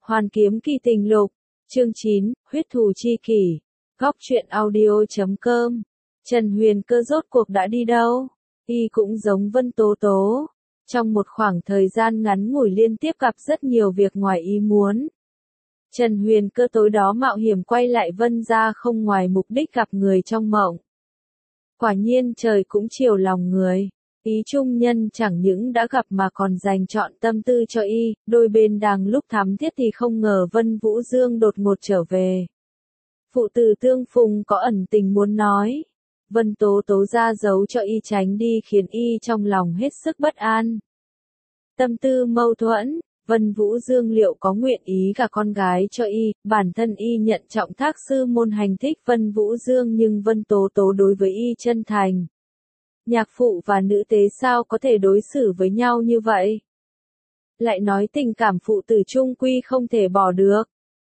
Hoàn Kiếm Kỳ Tình Lục, chương 9, Huyết Thù Chi Kỷ, Góc Truyện Audio.com. Trần Huyền Cơ rốt cuộc đã đi đâu? Y cũng giống Vân Tố Tố. Trong một khoảng thời gian ngắn ngủi liên tiếp gặp rất nhiều việc ngoài ý muốn. Trần Huyền Cơ tối đó mạo hiểm quay lại Vân gia không ngoài mục đích gặp người trong mộng. Quả nhiên trời cũng chiều lòng người. Ý trung nhân chẳng những đã gặp mà còn dành trọn tâm tư cho y, đôi bên đang lúc thắm thiết thì không ngờ Vân Vũ Dương đột ngột trở về. Phụ tử tương phùng có ẩn tình muốn nói. Vân Tố Tố ra giấu cho y tránh đi khiến y trong lòng hết sức bất an. Tâm tư mâu thuẫn, Vân Vũ Dương liệu có nguyện ý cả con gái cho y, bản thân y nhận trọng thác sư môn hành thích Vân Vũ Dương nhưng Vân Tố Tố đối với y chân thành. Nhạc phụ và nữ tế sao có thể đối xử với nhau như vậy? Lại nói tình cảm phụ tử chung quy không thể bỏ được.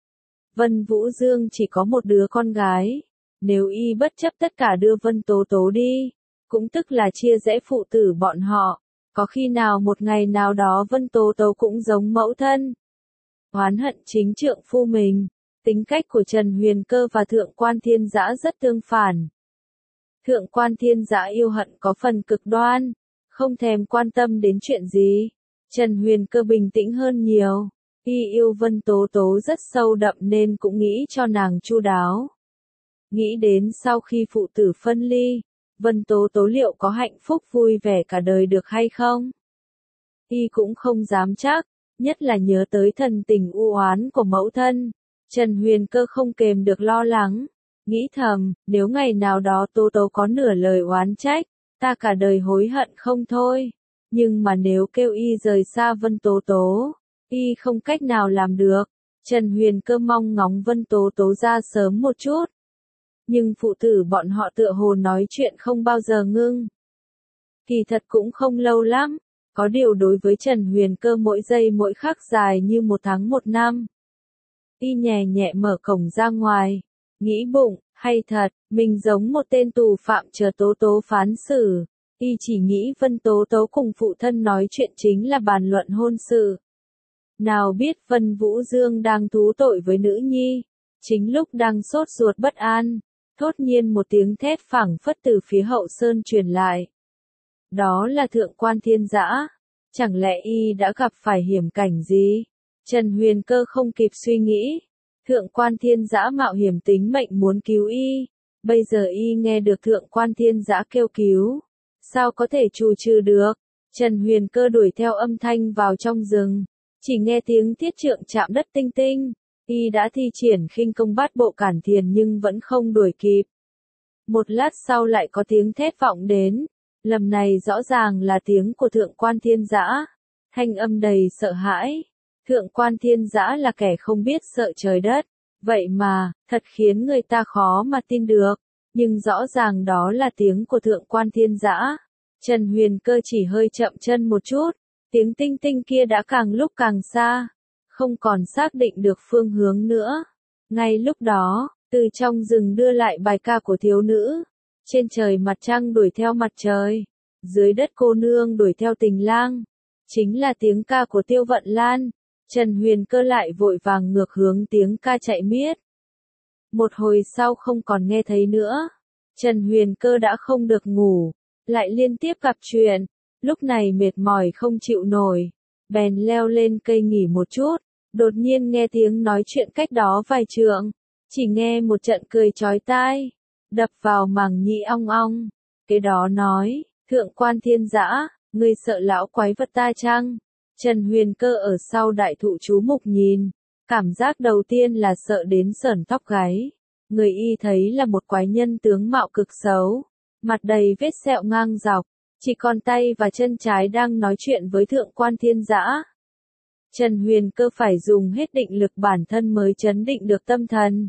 Vân Vũ Dương chỉ có một đứa con gái. Nếu y bất chấp tất cả đưa Vân Tố Tố đi, cũng tức là chia rẽ phụ tử bọn họ. Có khi nào một ngày nào đó Vân Tố Tố cũng giống mẫu thân. Oán hận chính trượng phu mình. Tính cách của Trần Huyền Cơ và Thượng Quan Thiên Dã rất tương phản. Thượng Quan Thiên Dã yêu hận có phần cực đoan, không thèm quan tâm đến chuyện gì. Trần Huyền Cơ bình tĩnh hơn nhiều. Y yêu Vân Tố Tố rất sâu đậm nên cũng nghĩ cho nàng chu đáo. Nghĩ đến sau khi phụ tử phân ly, Vân Tố Tố liệu có hạnh phúc vui vẻ cả đời được hay không? Y cũng không dám chắc, nhất là nhớ tới thần tình u oán của mẫu thân. Trần Huyền Cơ không kềm được lo lắng. Nghĩ thầm, nếu ngày nào đó Tố Tố có nửa lời oán trách, ta cả đời hối hận không thôi. Nhưng mà nếu kêu y rời xa Vân Tố Tố, y không cách nào làm được. Trần Huyền Cơ mong ngóng Vân Tố Tố ra sớm một chút. Nhưng phụ tử bọn họ tựa hồ nói chuyện không bao giờ ngưng. Kỳ thật cũng không lâu lắm, có điều đối với Trần Huyền Cơ mỗi giây mỗi khắc dài như một tháng một năm. Y nhẹ nhẹ mở cổng ra ngoài. Nghĩ bụng, hay thật, mình giống một tên tù phạm chờ Tố Tố phán xử. Y chỉ nghĩ Vân Tố Tố cùng phụ thân nói chuyện chính là bàn luận hôn sự. Nào biết Vân Vũ Dương đang thú tội với nữ nhi. Chính lúc đang sốt ruột bất an, thốt nhiên một tiếng thét phảng phất từ phía hậu sơn truyền lại. Đó là Thượng Quan Thiên Dã. Chẳng lẽ y đã gặp phải hiểm cảnh gì? Trần Huyền Cơ không kịp suy nghĩ. Thượng Quan Thiên Dã mạo hiểm tính mệnh muốn cứu y. Bây giờ y nghe được Thượng Quan Thiên Dã kêu cứu. Sao có thể trù trừ được? Trần Huyền Cơ đuổi theo âm thanh vào trong rừng. Chỉ nghe tiếng thiết trượng chạm đất tinh tinh. Y đã thi triển khinh công bát bộ cản thiền nhưng vẫn không đuổi kịp. Một lát sau lại có tiếng thét vọng đến. Lần này rõ ràng là tiếng của Thượng Quan Thiên Dã. Thanh âm đầy sợ hãi. Thượng Quan Thiên Dã là kẻ không biết sợ trời đất. Vậy mà, thật khiến người ta khó mà tin được. Nhưng rõ ràng đó là tiếng của Thượng Quan Thiên Dã. Trần Huyền Cơ chỉ hơi chậm chân một chút. Tiếng tinh tinh kia đã càng lúc càng xa. Không còn xác định được phương hướng nữa. Ngay lúc đó, từ trong rừng đưa lại bài ca của thiếu nữ. Trên trời mặt trăng đuổi theo mặt trời. Dưới đất cô nương đuổi theo tình lang. Chính là tiếng ca của Tiêu Vận Lan. Trần Huyền Cơ lại vội vàng ngược hướng tiếng ca chạy miết. Một hồi sau không còn nghe thấy nữa. Trần Huyền Cơ đã không được ngủ. Lại liên tiếp gặp chuyện. Lúc này mệt mỏi không chịu nổi. Bèn leo lên cây nghỉ một chút. Đột nhiên nghe tiếng nói chuyện cách đó vài trượng. Chỉ nghe một trận cười chói tai. Đập vào màng nhĩ ong ong. Cái đó nói, Thượng Quan Thiên Dã, ngươi sợ lão quái vật ta chăng? Trần Huyền Cơ ở sau đại thụ chú mục nhìn. Cảm giác đầu tiên là sợ đến sởn tóc gáy. Người y thấy là một quái nhân tướng mạo cực xấu. Mặt đầy vết sẹo ngang dọc. Chỉ còn tay và chân trái đang nói chuyện với Thượng Quan Thiên Dã. Trần Huyền Cơ phải dùng hết định lực bản thân mới trấn định được tâm thần.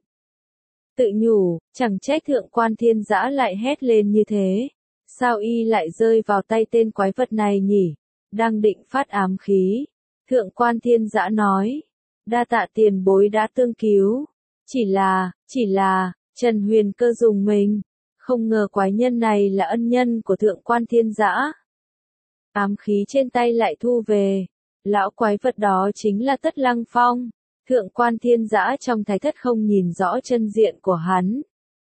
Tự nhủ, chẳng trách Thượng Quan Thiên Dã lại hét lên như thế. Sao y lại rơi vào tay tên quái vật này nhỉ? Đang định phát ám khí. Thượng Quan Thiên Dã nói. Đa tạ tiền bối đã tương cứu. Chỉ là, Trần Huyền Cơ dùng mình. Không ngờ quái nhân này là ân nhân của Thượng Quan Thiên Dã. Ám khí trên tay lại thu về. Lão quái vật đó chính là Tất Lăng Phong. Thượng quan Thiên Dã trong thái thất không nhìn rõ chân diện của hắn.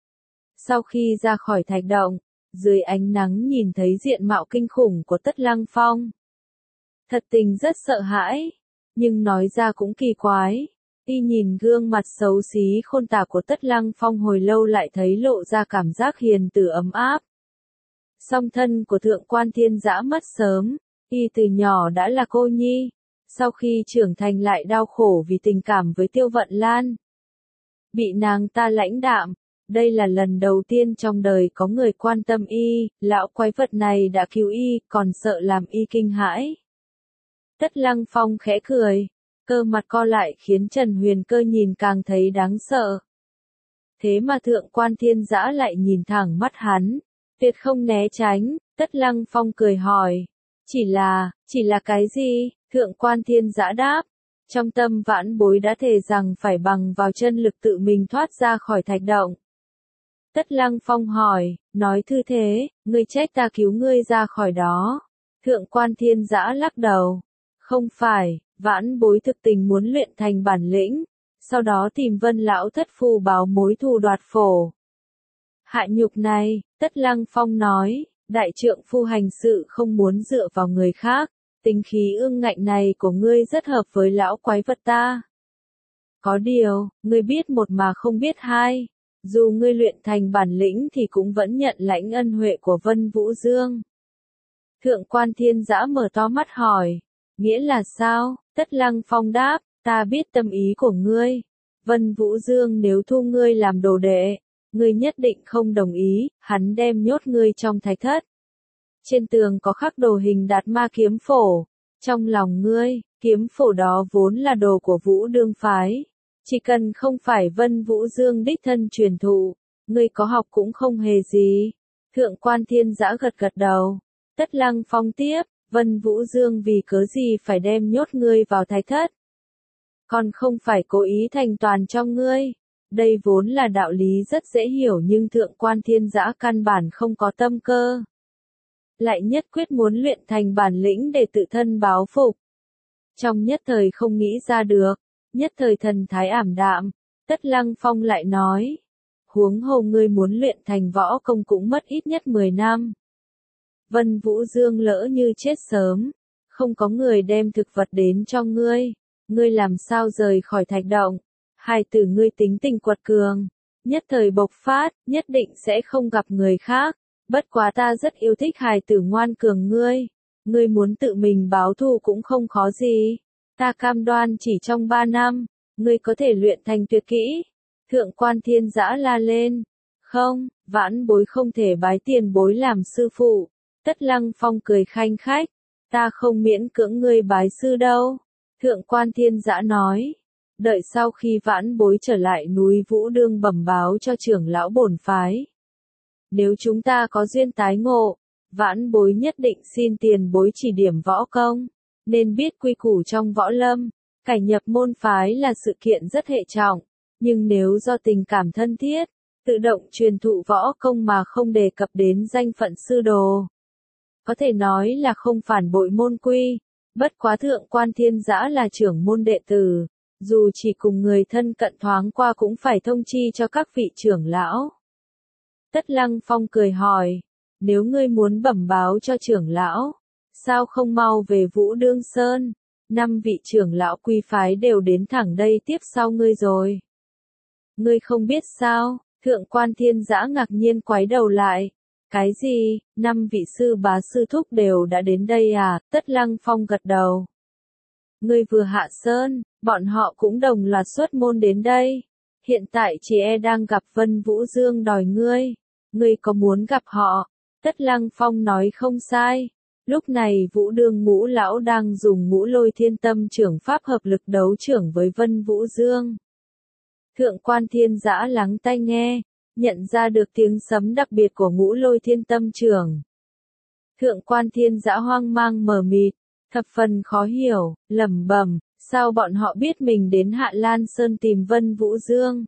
Sau khi ra khỏi thạch động, dưới ánh nắng nhìn thấy diện mạo kinh khủng của Tất Lăng Phong. Thật tình rất sợ hãi, nhưng nói ra cũng kỳ quái. Y nhìn gương mặt xấu xí khôn tả của Tất Lăng Phong hồi lâu lại thấy lộ ra cảm giác hiền từ ấm áp. Song thân của Thượng quan Thiên Dã mất sớm, y từ nhỏ đã là cô nhi, sau khi trưởng thành lại đau khổ vì tình cảm với Tiêu Vận Lan. Bị nàng ta lãnh đạm, đây là lần đầu tiên trong đời có người quan tâm y, lão quái vật này đã cứu y, còn sợ làm y kinh hãi. Tất Lăng Phong khẽ cười, cơ mặt co lại khiến Trần Huyền Cơ nhìn càng thấy đáng sợ. Thế mà Thượng quan Thiên Dã lại nhìn thẳng mắt hắn, tuyệt không né tránh. Tất Lăng Phong cười hỏi, chỉ là cái gì? Thượng quan Thiên Dã đáp, trong tâm Vãn Bối đã thề rằng phải bằng vào chân lực tự mình thoát ra khỏi thạch động. Tất Lăng Phong hỏi, nói thư thế, ngươi trách ta cứu ngươi ra khỏi đó. Thượng quan Thiên Dã lắc đầu, không phải, Vãn Bối thực tình muốn luyện thành bản lĩnh, sau đó tìm Vân lão thất phu báo mối thù đoạt phổ. Hạ nhục này, Tất Lăng Phong nói, đại trượng phu hành sự không muốn dựa vào người khác, tính khí ương ngạnh này của ngươi rất hợp với lão quái vật ta. Có điều, ngươi biết một mà không biết hai, dù ngươi luyện thành bản lĩnh thì cũng vẫn nhận lãnh ân huệ của Vân Vũ Dương. Thượng quan Thiên Dã mở to mắt hỏi, nghĩa là sao? Tất Lăng Phong đáp, ta biết tâm ý của ngươi. Vân Vũ Dương nếu thu ngươi làm đồ đệ, ngươi nhất định không đồng ý, hắn đem nhốt ngươi trong thạch thất. Trên tường có khắc đồ hình Đạt Ma kiếm phổ, trong lòng ngươi, kiếm phổ đó vốn là đồ của Vũ Đương phái. Chỉ cần không phải Vân Vũ Dương đích thân truyền thụ, ngươi có học cũng không hề gì. Thượng quan Thiên Dã gật gật đầu. Tất Lăng Phong tiếp, Vân Vũ Dương vì cớ gì phải đem nhốt ngươi vào thạch thất? Còn không phải cố ý thành toàn cho ngươi. Đây vốn là đạo lý rất dễ hiểu nhưng Thượng quan Thiên Dã căn bản không có tâm cơ. Lại nhất quyết muốn luyện thành bản lĩnh để tự thân báo phục. Trong nhất thời không nghĩ ra được, nhất thời thần thái ảm đạm, Tất Lăng Phong lại nói, huống hồ ngươi muốn luyện thành võ công cũng mất ít nhất 10 năm. Vân Vũ Dương lỡ như chết sớm, không có người đem thực vật đến cho ngươi làm sao rời khỏi thạch động? Hài tử ngươi tính tình quật cường, nhất thời bộc phát, nhất định sẽ không gặp người khác. Bất quá ta rất yêu thích hài tử ngoan cường ngươi muốn tự mình báo thù cũng không khó gì. Ta cam đoan chỉ trong 3 năm, ngươi có thể luyện thành tuyệt kỹ. Thượng quan Thiên Dã la lên, không, Vãn Bối không thể bái tiền bối làm sư phụ. Tất Lăng Phong cười khanh khách, ta không miễn cưỡng ngươi bái sư đâu. Thượng quan Thiên Dã nói, đợi sau khi Vãn Bối trở lại núi Vũ Đương bẩm báo cho trưởng lão bổn phái. Nếu chúng ta có duyên tái ngộ, Vãn Bối nhất định xin tiền bối chỉ điểm võ công, nên biết quy củ trong võ lâm. Cải nhập môn phái là sự kiện rất hệ trọng, nhưng nếu do tình cảm thân thiết, tự động truyền thụ võ công mà không đề cập đến danh phận sư đồ, có thể nói là không phản bội môn quy. Bất quá Thượng quan Thiên Dã là trưởng môn đệ tử, dù chỉ cùng người thân cận thoáng qua cũng phải thông chi cho các vị trưởng lão. Tất Lăng Phong cười hỏi, nếu ngươi muốn bẩm báo cho trưởng lão, sao không mau về Vũ Đương Sơn? 5 vị trưởng lão quy phái đều đến thẳng đây tiếp sau ngươi rồi. Ngươi không biết sao? Thượng quan Thiên Dã ngạc nhiên quái đầu lại. Cái gì? 5 vị sư bá sư thúc đều đã đến đây à? Tất Lăng Phong gật đầu. Ngươi vừa hạ sơn, bọn họ cũng đồng loạt xuất môn đến đây. Hiện tại chị đang gặp Vân Vũ Dương đòi ngươi có muốn gặp họ? Tất Lăng Phong nói không sai. Lúc này Vũ Đương ngũ lão đang dùng ngũ lôi thiên tâm trưởng pháp hợp lực đấu trưởng với Vân Vũ Dương. Thượng quan Thiên Dã lắng tai nghe, nhận ra được tiếng sấm đặc biệt của ngũ lôi thiên tâm trưởng. Thượng quan Thiên Dã hoang mang mờ mịt, thập phần khó hiểu, lẩm bẩm, sao bọn họ biết mình đến Hạ Lan Sơn tìm Vân Vũ Dương?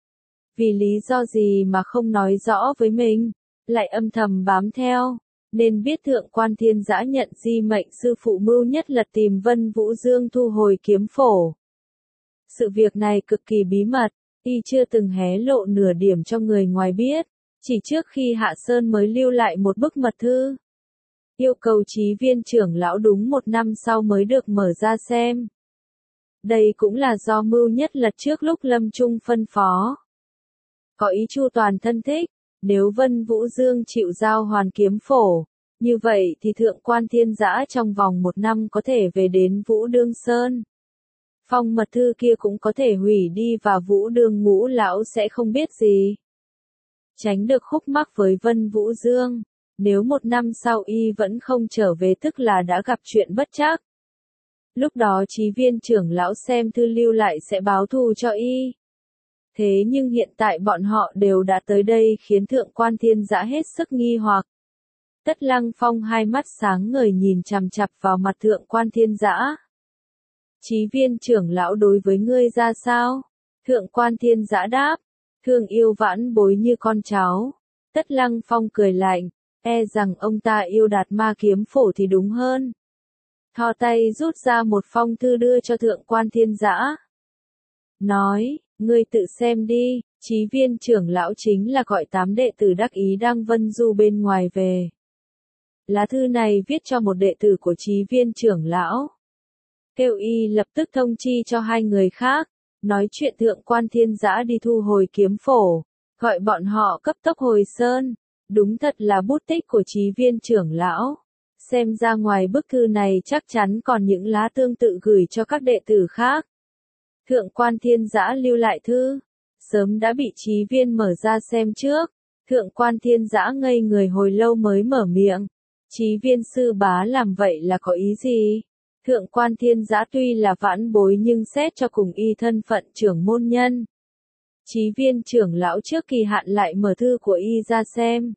Vì lý do gì mà không nói rõ với mình, lại âm thầm bám theo, nên biết Thượng quan Thiên Dã nhận di mệnh sư phụ mưu nhất lật tìm Vân Vũ Dương thu hồi kiếm phổ. Sự việc này cực kỳ bí mật, y chưa từng hé lộ nửa điểm cho người ngoài biết, chỉ trước khi hạ sơn mới lưu lại một bức mật thư. Yêu cầu Chí Viên trưởng lão đúng 1 năm sau mới được mở ra xem. Đây cũng là do Mưu Nhất Lật trước lúc lâm chung phân phó. Có ý chu toàn thân thích, nếu Vân Vũ Dương chịu giao hoàn kiếm phổ, như vậy thì Thượng Quan Thiên Dã trong vòng 1 năm có thể về đến Vũ Đương Sơn. Phong mật thư kia cũng có thể hủy đi và Vũ Đương Ngũ lão sẽ không biết gì. Tránh được khúc mắc với Vân Vũ Dương, nếu 1 năm sau y vẫn không trở về tức là đã gặp chuyện bất trắc. Lúc đó Chí Viên trưởng lão xem thư lưu lại sẽ báo thù cho y. Thế nhưng hiện tại bọn họ đều đã tới đây khiến Thượng Quan Thiên Dã hết sức nghi hoặc. Tất Lăng Phong hai mắt sáng ngời nhìn chằm chằm vào mặt Thượng Quan Thiên Dã. Chí Viên trưởng lão đối với ngươi ra sao? Thượng Quan Thiên Dã đáp, thương yêu Vãn Bối như con cháu. Tất Lăng Phong cười lạnh, e rằng ông ta yêu Đạt Ma kiếm phổ thì đúng hơn. Thò tay rút ra một phong thư đưa cho Thượng Quan Thiên Dã. Nói, ngươi tự xem đi, Chí Viên trưởng lão chính là gọi 8 đệ tử đắc ý đang vân du bên ngoài về. Lá thư này viết cho một đệ tử của Chí Viên trưởng lão. Kêu y lập tức thông chi cho 2 người khác, nói chuyện Thượng Quan Thiên Dã đi thu hồi kiếm phổ, gọi bọn họ cấp tốc hồi sơn. Đúng thật là bút tích của Chí Viên trưởng lão. Xem ra ngoài bức thư này chắc chắn còn những lá tương tự gửi cho các đệ tử khác. Thượng Quan Thiên Dã lưu lại thư, sớm đã bị Chí Viên mở ra xem trước. Thượng Quan Thiên Dã ngây người hồi lâu mới mở miệng. Chí Viên sư bá làm vậy là có ý gì? Thượng Quan Thiên Dã tuy là Vãn Bối nhưng xét cho cùng y thân phận trưởng môn nhân. Chí Viên trưởng lão trước kỳ hạn lại mở thư của y ra xem.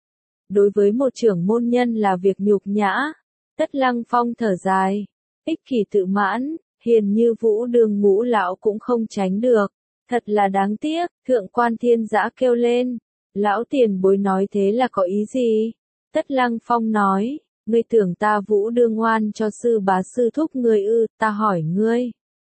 Đối với một trưởng môn nhân là việc nhục nhã. Tất Lăng Phong thở dài, ích kỷ tự mãn, hiền như Vũ Đương Ngũ lão cũng không tránh được. Thật là đáng tiếc. Thượng Quan Thiên Dã kêu lên, lão tiền bối nói thế là có ý gì? Tất Lăng Phong nói, ngươi tưởng ta Vũ Đương oan cho sư bá sư thúc ngươi ư? Ta hỏi ngươi,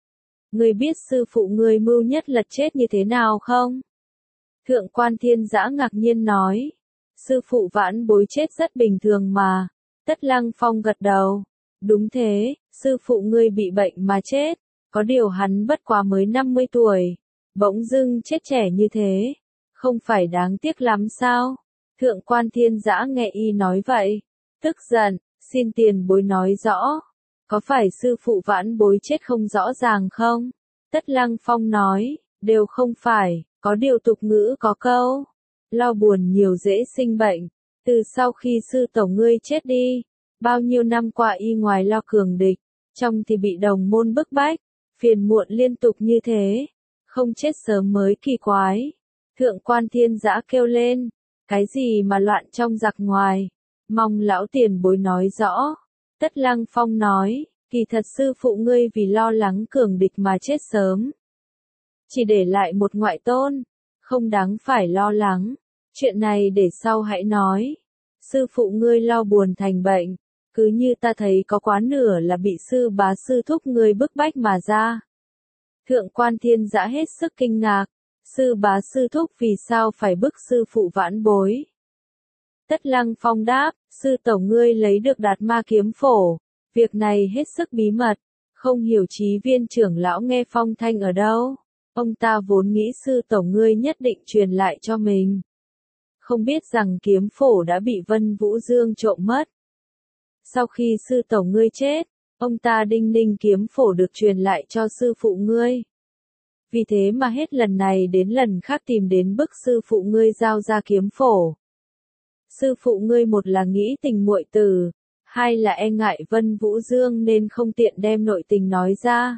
ngươi biết sư phụ ngươi Mưu Nhất Lật chết như thế nào không? Thượng Quan Thiên Dã ngạc nhiên nói, sư phụ Vãn Bối chết rất bình thường mà. Tất Lăng Phong gật đầu, đúng thế, sư phụ ngươi bị bệnh mà chết, có điều hắn bất quá mới 50 tuổi, bỗng dưng chết trẻ như thế, không phải đáng tiếc lắm sao? Thượng Quan Thiên Dã nghe y nói vậy, tức giận, xin tiền bối nói rõ, có phải sư phụ Vãn Bối chết không rõ ràng không? Tất Lăng Phong nói, đều không phải, có điều tục ngữ có câu, lo buồn nhiều dễ sinh bệnh. Từ sau khi sư tổ ngươi chết đi, bao nhiêu năm qua y ngoài lo cường địch, trong thì bị đồng môn bức bách, phiền muộn liên tục như thế, không chết sớm mới kỳ quái. Thượng Quan Thiên Dã kêu lên, cái gì mà loạn trong giặc ngoài, mong lão tiền bối nói rõ. Tất Lăng Phong nói, kỳ thật sư phụ ngươi vì lo lắng cường địch mà chết sớm, chỉ để lại một ngoại tôn, không đáng phải lo lắng. Chuyện này để sau hãy nói. Sư phụ ngươi lo buồn thành bệnh, cứ như ta thấy có quá nửa là bị sư bá sư thúc ngươi bức bách mà ra. Thượng Quan Thiên Dã hết sức kinh ngạc, sư bá sư thúc vì sao phải bức sư phụ Vãn Bối? Tất Lăng Phong đáp, sư tổ ngươi lấy được Đạt Ma kiếm phổ, việc này hết sức bí mật, không hiểu Chí Viên trưởng lão nghe phong thanh ở đâu. Ông ta vốn nghĩ sư tổ ngươi nhất định truyền lại cho mình, không biết rằng kiếm phổ đã bị Vân Vũ Dương trộm mất. Sau khi sư tổ ngươi chết, ông ta đinh ninh kiếm phổ được truyền lại cho sư phụ ngươi. Vì thế mà hết lần này đến lần khác tìm đến bức sư phụ ngươi giao ra kiếm phổ. Sư phụ ngươi một là nghĩ tình muội tử, hai là e ngại Vân Vũ Dương nên không tiện đem nội tình nói ra.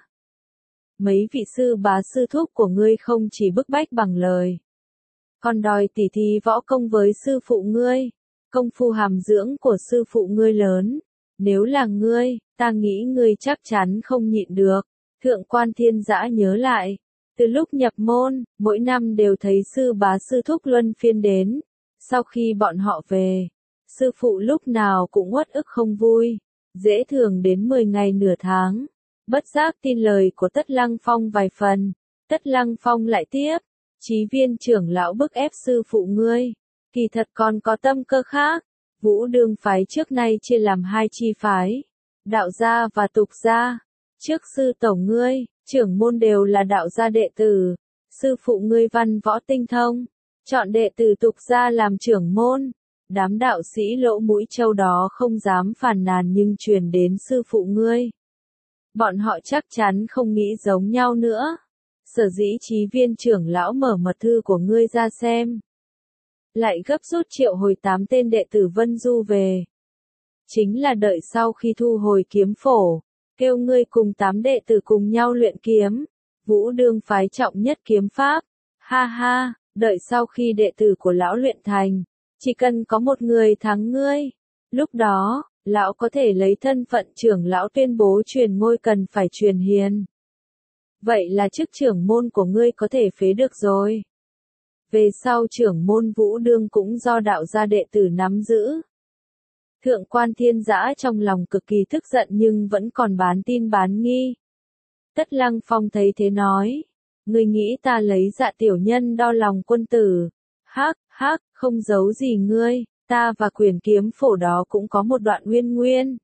Mấy vị sư bá sư thúc của ngươi không chỉ bức bách bằng lời, còn đòi tỉ thí võ công với sư phụ ngươi. Công phu hàm dưỡng của sư phụ ngươi lớn, nếu là ngươi, ta nghĩ ngươi chắc chắn không nhịn được. Thượng Quan Thiên Dã nhớ lại, từ lúc nhập môn, mỗi năm đều thấy sư bá sư thúc luân phiên đến. Sau khi bọn họ về, sư phụ lúc nào cũng uất ức không vui, dễ thường đến 10 ngày nửa tháng. Bất giác tin lời của Tất Lăng Phong vài phần. Tất Lăng Phong lại tiếp. Chí Viên trưởng lão bức ép sư phụ ngươi. Kỳ thật còn có tâm cơ khác. Vũ Đương phái trước nay chia làm hai chi phái. Đạo gia và tục gia. Trước sư tổ ngươi, trưởng môn đều là đạo gia đệ tử. Sư phụ ngươi văn võ tinh thông. Chọn đệ tử tục gia làm trưởng môn. Đám đạo sĩ lỗ mũi trâu đó không dám phàn nàn nhưng truyền đến sư phụ ngươi. Bọn họ chắc chắn không nghĩ giống nhau nữa. Sở dĩ Chí Viên trưởng lão mở mật thư của ngươi ra xem. Lại gấp rút triệu hồi 8 tên đệ tử Vân Du về. Chính là đợi sau khi thu hồi kiếm phổ, kêu ngươi cùng 8 đệ tử cùng nhau luyện kiếm. Vũ Đương phái trọng nhất kiếm pháp. Ha ha, đợi sau khi đệ tử của lão luyện thành, chỉ cần có một người thắng ngươi. Lúc đó, lão có thể lấy thân phận trưởng lão tuyên bố truyền ngôi cần phải truyền hiền. Vậy là chức trưởng môn của ngươi có thể phế được rồi. Về sau trưởng môn Vũ Đương cũng do đạo gia đệ tử nắm giữ. Thượng quan Thiên Dã trong lòng cực kỳ tức giận nhưng vẫn còn bán tin bán nghi. Tất Lăng Phong thấy thế nói. Ngươi nghĩ ta lấy dạ tiểu nhân đo lòng quân tử. Hắc, hắc, không giấu gì ngươi, ta và quyền kiếm phổ đó cũng có một đoạn uyên nguyên.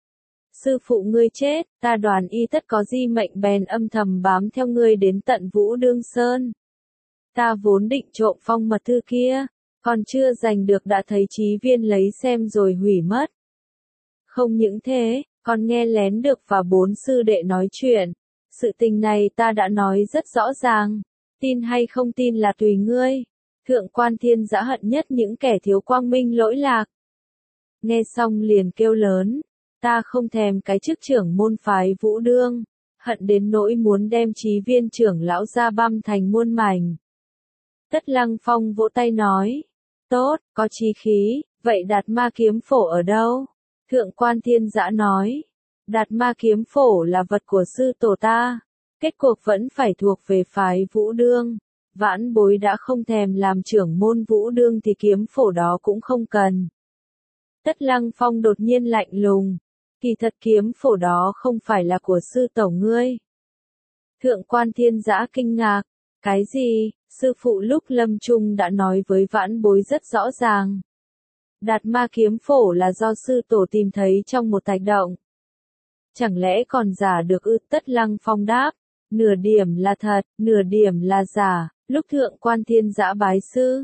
Sư phụ ngươi chết, ta đoán y tất có di mệnh bèn âm thầm bám theo ngươi đến tận Vũ Đương Sơn. Ta vốn định trộm phong mật thư kia, còn chưa giành được đã thấy Chí Viên lấy xem rồi hủy mất. Không những thế, còn nghe lén được và 4 sư đệ nói chuyện. Sự tình này ta đã nói rất rõ ràng, tin hay không tin là tùy ngươi. Thượng quan Thiên Dã hận nhất những kẻ thiếu quang minh lỗi lạc. Nghe xong liền kêu lớn, ta không thèm cái chức trưởng môn phái Vũ Đương, hận đến nỗi muốn đem Chí Viên trưởng lão ra băm thành muôn mảnh. Tất Lăng Phong vỗ tay nói, tốt, có chí khí, vậy Đạt Ma kiếm phổ ở đâu? Thượng quan Thiên Dã nói, Đạt Ma kiếm phổ là vật của sư tổ ta, kết cuộc vẫn phải thuộc về phái Vũ Đương. Vãn bối đã không thèm làm trưởng môn Vũ Đương thì kiếm phổ đó cũng không cần. Tất Lăng Phong đột nhiên lạnh lùng. Kỳ thật kiếm phổ đó không phải là của sư tổ ngươi. Thượng quan Thiên Dã kinh ngạc. Cái gì? Sư phụ lúc lâm chung đã nói với vãn bối rất rõ ràng. Đạt Ma kiếm phổ là do sư tổ tìm thấy trong một thạch động. Chẳng lẽ còn giả được ư? Tất Lăng Phong đáp. Nửa điểm là thật, nửa điểm là giả. Lúc Thượng quan Thiên Dã bái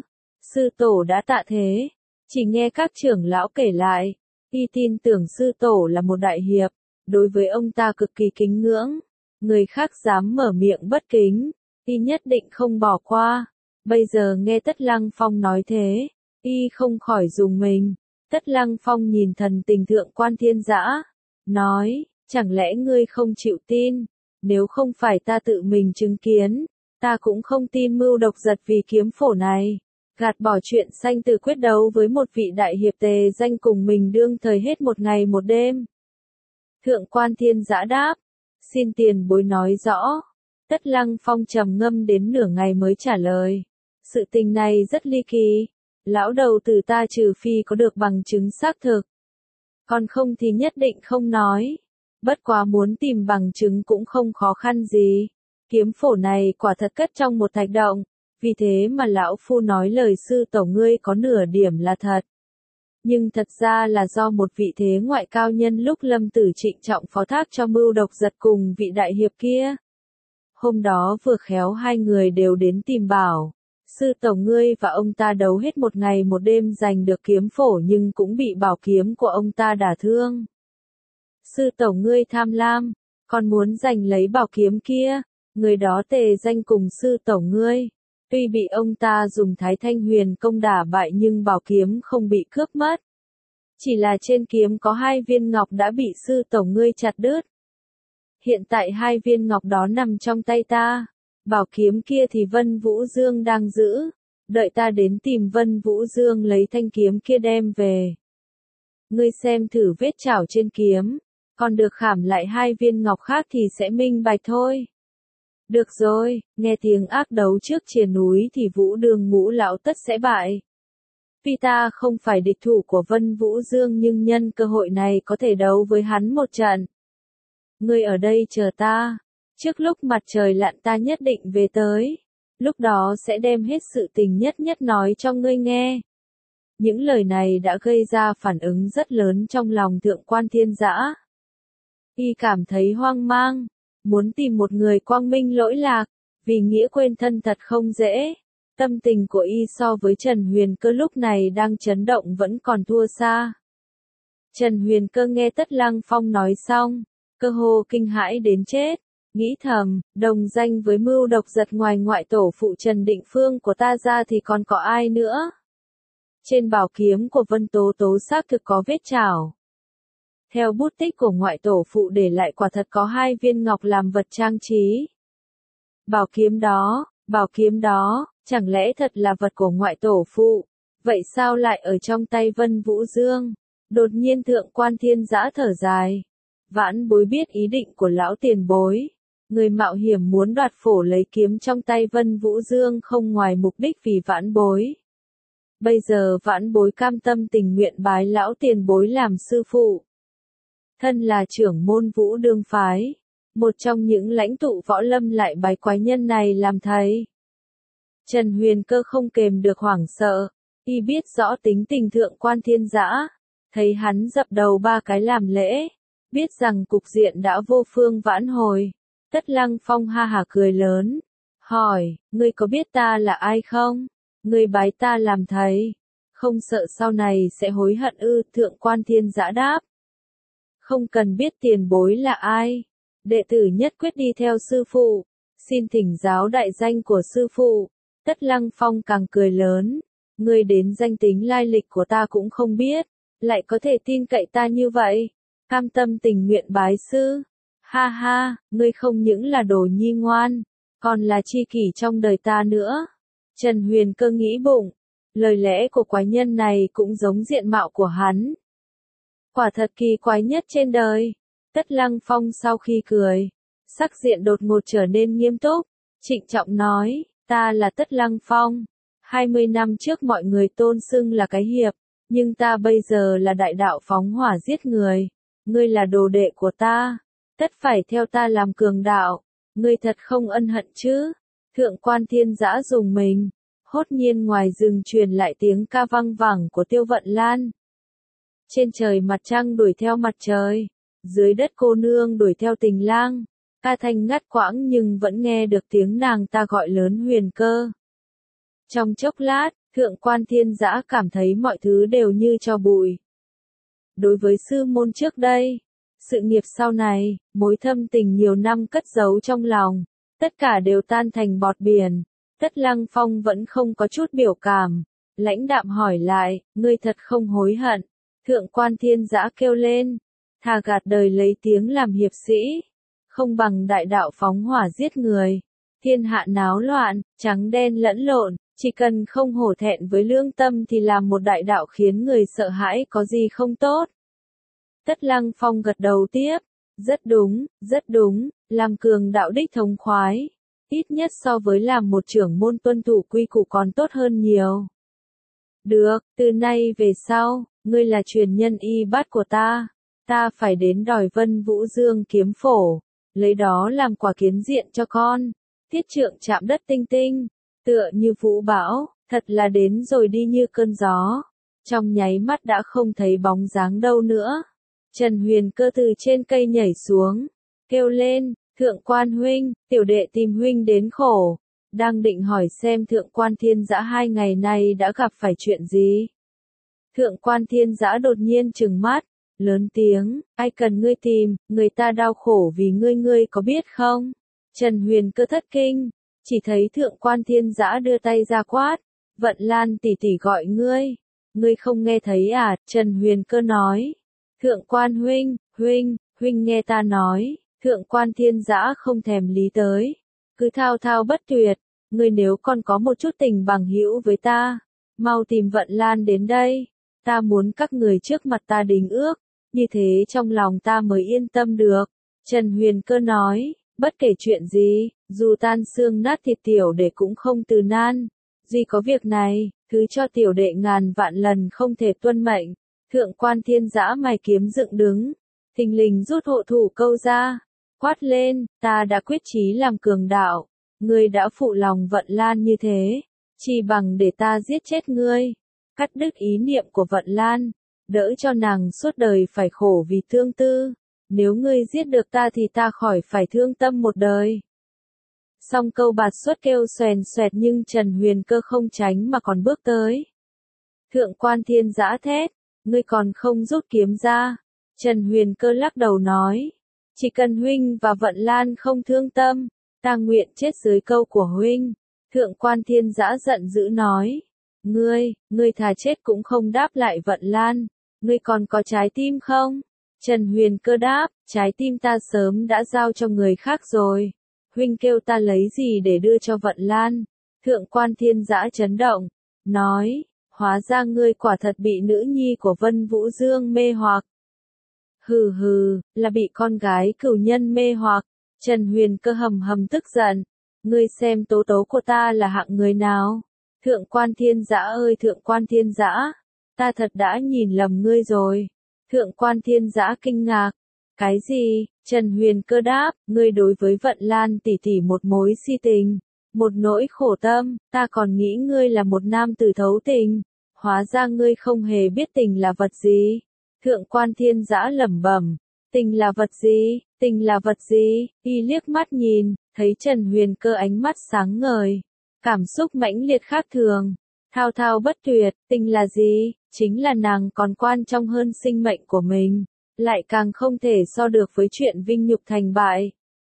sư tổ đã tạ thế. Chỉ nghe các trưởng lão kể lại, y tin tưởng sư tổ là một đại hiệp, đối với ông ta cực kỳ kính ngưỡng. Người khác dám mở miệng bất kính, y nhất định không bỏ qua. Bây giờ nghe Tất Lăng Phong nói thế, y không khỏi rùng mình. Tất Lăng Phong nhìn thần tình Thượng quan Thiên Dã, nói, chẳng lẽ ngươi không chịu tin? Nếu không phải ta tự mình chứng kiến, ta cũng không tin mưu độc giật vì kiếm phổ này. Gạt bỏ chuyện sanh tử quyết đấu với một vị đại hiệp tề danh cùng mình đương thời hết một ngày một đêm. Thượng quan Thiên Dã đáp, xin tiền bối nói rõ. Tất Lăng Phong trầm ngâm đến nửa ngày mới trả lời. Sự tình này rất ly kỳ. Lão đầu tử ta trừ phi có được bằng chứng xác thực. Còn không thì nhất định không nói. Bất quá muốn tìm bằng chứng cũng không khó khăn gì. Kiếm phổ này quả thật cất trong một thạch động. Vì thế mà lão phu nói lời sư tổ ngươi có nửa điểm là thật. Nhưng thật ra là do một vị thế ngoại cao nhân lúc Lâm Tử trịnh trọng phó thác cho mưu độc giật cùng vị đại hiệp kia. Hôm đó vừa khéo hai người đều đến tìm bảo. Sư tổ ngươi và ông ta đấu hết một ngày một đêm giành được kiếm phổ nhưng cũng bị bảo kiếm của ông ta đả thương. Sư tổ ngươi tham lam, còn muốn giành lấy bảo kiếm kia. Người đó tề danh cùng sư tổ ngươi. Tuy bị ông ta dùng Thái Thanh Huyền công đả bại nhưng bảo kiếm không bị cướp mất. Chỉ là trên kiếm có 2 viên ngọc đã bị sư tổ ngươi chặt đứt. Hiện tại 2 viên ngọc đó nằm trong tay ta. Bảo kiếm kia thì Vân Vũ Dương đang giữ. Đợi ta đến tìm Vân Vũ Dương lấy thanh kiếm kia đem về. Ngươi xem thử vết chảo trên kiếm. Còn được khảm lại 2 viên ngọc khác thì sẽ minh bạch thôi. Được rồi, nghe tiếng ác đấu trước chìa núi thì Vũ Đương ngũ lão tất sẽ bại. Vì ta không phải địch thủ của Vân Vũ Dương nhưng nhân cơ hội này có thể đấu với hắn một trận. ngươi ở đây chờ ta. Trước lúc mặt trời lặn ta nhất định về tới. Lúc đó sẽ đem hết sự tình nhất nhất nói cho ngươi nghe. Những lời này đã gây ra phản ứng rất lớn trong lòng Thượng quan Thiên Dã. Y cảm thấy hoang mang, muốn tìm một người quang minh lỗi lạc, vì nghĩa quên thân thật không dễ. Tâm tình của Y so với Trần Huyền Cơ lúc này đang chấn động vẫn còn thua xa. Trần Huyền Cơ nghe Tất Lăng Phong nói xong, cơ hồ kinh hãi đến chết, nghĩ thầm, đồng danh với mưu độc giật ngoài ngoại tổ phụ Trần Định Phương của ta ra thì còn có ai nữa. Trên bảo kiếm của Vân Tố Tố xác thực có vết chảo. Theo bút tích của ngoại tổ phụ để lại quả thật có 2 viên ngọc làm vật trang trí. Bảo kiếm đó, chẳng lẽ thật là vật của ngoại tổ phụ, vậy sao lại ở trong tay Vân Vũ Dương? Đột nhiên Thượng quan Thiên Dã thở dài. Vãn Bối biết ý định của lão tiền bối. Người mạo hiểm muốn đoạt phổ lấy kiếm trong tay Vân Vũ Dương không ngoài mục đích vì Vãn Bối. Bây giờ Vãn Bối cam tâm tình nguyện bái lão tiền bối làm sư phụ. Thân là trưởng môn Vũ Đương phái, một trong những lãnh tụ võ lâm lại bái quái nhân này làm thầy. Trần Huyền Cơ không kềm được hoảng sợ, y biết rõ tính tình Thượng quan Thiên Dã, thấy hắn dập đầu 3 cái làm lễ, biết rằng cục diện đã vô phương vãn hồi. Tất Lăng Phong ha hả cười lớn, hỏi, ngươi có biết ta là ai không? Ngươi bái ta làm thầy, không sợ sau này sẽ hối hận ư? Thượng quan Thiên Dã đáp, không cần biết tiền bối là ai, đệ tử nhất quyết đi theo sư phụ, xin thỉnh giáo đại danh của sư phụ. Tất Lăng Phong càng cười lớn, ngươi đến danh tính lai lịch của ta cũng không biết, lại có thể tin cậy ta như vậy, cam tâm tình nguyện bái sư. Ha ha, ngươi không những là đồ nhi ngoan, còn là tri kỷ trong đời ta nữa. Trần Huyền Cơ nghĩ bụng, lời lẽ của quái nhân này cũng giống diện mạo của hắn. Quả thật kỳ quái nhất trên đời. Tất Lăng Phong sau khi cười, sắc diện đột ngột trở nên nghiêm túc, trịnh trọng nói, ta là Tất Lăng Phong. 20 năm trước mọi người tôn xưng là cái hiệp, nhưng ta bây giờ là đại đạo phóng hỏa giết người. Ngươi là đồ đệ của ta, tất phải theo ta làm cường đạo. Ngươi thật không ân hận chứ? Thượng quan Thiên Dã dùng mình, hốt nhiên ngoài rừng truyền lại tiếng ca vang vẳng của Tiêu Vận Lan. Trên trời mặt trăng đuổi theo mặt trời, dưới đất cô nương đuổi theo tình lang, ca thanh ngắt quãng nhưng vẫn nghe được tiếng nàng ta gọi lớn Huyền Cơ. Trong chốc lát, Thượng quan Thiên Dã cảm thấy mọi thứ đều như tro bụi. Đối với sư môn trước đây, sự nghiệp sau này, mối thâm tình nhiều năm cất giấu trong lòng, tất cả đều tan thành bọt biển. Tất Lăng Phong vẫn không có chút biểu cảm, lãnh đạm hỏi lại, ngươi thật không hối hận? Thượng quan Thiên Dã kêu lên, thà gạt đời lấy tiếng làm hiệp sĩ, không bằng đại đạo phóng hỏa giết người. Thiên hạ náo loạn, trắng đen lẫn lộn, chỉ cần không hổ thẹn với lương tâm thì làm một đại đạo khiến người sợ hãi có gì không tốt. Tất Lăng Phong gật đầu tiếp, rất đúng, làm cường đạo đích thống khoái, ít nhất so với làm một trưởng môn tuân thủ quy củ còn tốt hơn nhiều. Được, từ nay về sau, ngươi là truyền nhân y bát của ta phải đến đòi Vân Vũ Dương kiếm phổ, lấy đó làm quà kiến diện cho con. Thiết Trượng chạm đất tinh tinh, tựa như vũ bão, thật là đến rồi đi như cơn gió. Trong nháy mắt đã không thấy bóng dáng đâu nữa. Trần Huyền Cơ từ trên cây nhảy xuống, kêu lên, Thượng quan huynh, tiểu đệ tìm huynh đến khổ. Đang định hỏi xem Thượng quan Thiên Dã 2 ngày nay đã gặp phải chuyện gì. Thượng quan Thiên Dã đột nhiên trừng mắt, lớn tiếng, ai cần ngươi tìm, người ta đau khổ vì ngươi có biết không? Trần Huyền Cơ thất kinh, chỉ thấy Thượng quan Thiên Dã đưa tay ra quát, Vận Lan tỷ tỷ gọi ngươi không nghe thấy à? Trần Huyền Cơ nói, Thượng quan huynh nghe ta nói. Thượng quan Thiên Dã không thèm lý tới, cứ thao thao bất tuyệt, ngươi nếu còn có một chút tình bằng hữu với ta, mau tìm Vận Lan đến đây, ta muốn các người trước mặt ta đính ước, như thế trong lòng ta mới yên tâm được. Trần Huyền Cơ nói, bất kể chuyện gì, dù tan xương nát thịt tiểu đệ cũng không từ nan, duy có việc này, thứ cho tiểu đệ ngàn vạn lần không thể tuân mệnh. Thượng quan Thiên Dã mày kiếm dựng đứng, thình lình rút hộ thủ câu ra, quát lên, ta đã quyết chí làm cường đạo, ngươi đã phụ lòng Vận Lan như thế, chỉ bằng để ta giết chết ngươi, cắt đứt ý niệm của Vận Lan, đỡ cho nàng suốt đời phải khổ vì thương tư, nếu ngươi giết được ta thì ta khỏi phải thương tâm một đời. Song câu bạt xuất kêu xoèn xoẹt nhưng Trần Huyền Cơ không tránh mà còn bước tới. Thượng quan Thiên Dã thét, ngươi còn không rút kiếm ra. Trần Huyền Cơ lắc đầu nói, chỉ cần huynh và Vận Lan không thương tâm, ta nguyện chết dưới câu của huynh. Thượng quan Thiên Dã giận dữ nói, ngươi thà chết cũng không đáp lại Vận Lan, ngươi còn có trái tim không? Trần Huyền Cơ đáp, trái tim ta sớm đã giao cho người khác rồi, huynh kêu ta lấy gì để đưa cho Vận Lan? Thượng quan Thiên Dã chấn động, nói, hóa ra ngươi quả thật bị nữ nhi của Vân Vũ Dương mê hoặc. Hừ hừ, là bị con gái cửu nhân mê hoặc. Trần Huyền Cơ hầm hầm tức giận, ngươi xem tố tố của ta là hạng người nào? Thượng quan Thiên Dã ơi Thượng quan Thiên Dã, ta thật đã nhìn lầm ngươi rồi. Thượng quan Thiên Dã kinh ngạc, cái gì? Trần Huyền Cơ đáp, ngươi đối với Vận Lan tỷ tỷ một mối si tình, một nỗi khổ tâm, ta còn nghĩ ngươi là một nam tử thấu tình, hóa ra ngươi không hề biết tình là vật gì. Thượng quan Thiên Dã lẩm bẩm, tình là vật gì, tình là vật gì, y liếc mắt nhìn, thấy Trần Huyền Cơ ánh mắt sáng ngời, cảm xúc mãnh liệt khác thường, thao thao bất tuyệt, tình là gì, chính là nàng còn quan trọng hơn sinh mệnh của mình, lại càng không thể so được với chuyện vinh nhục thành bại.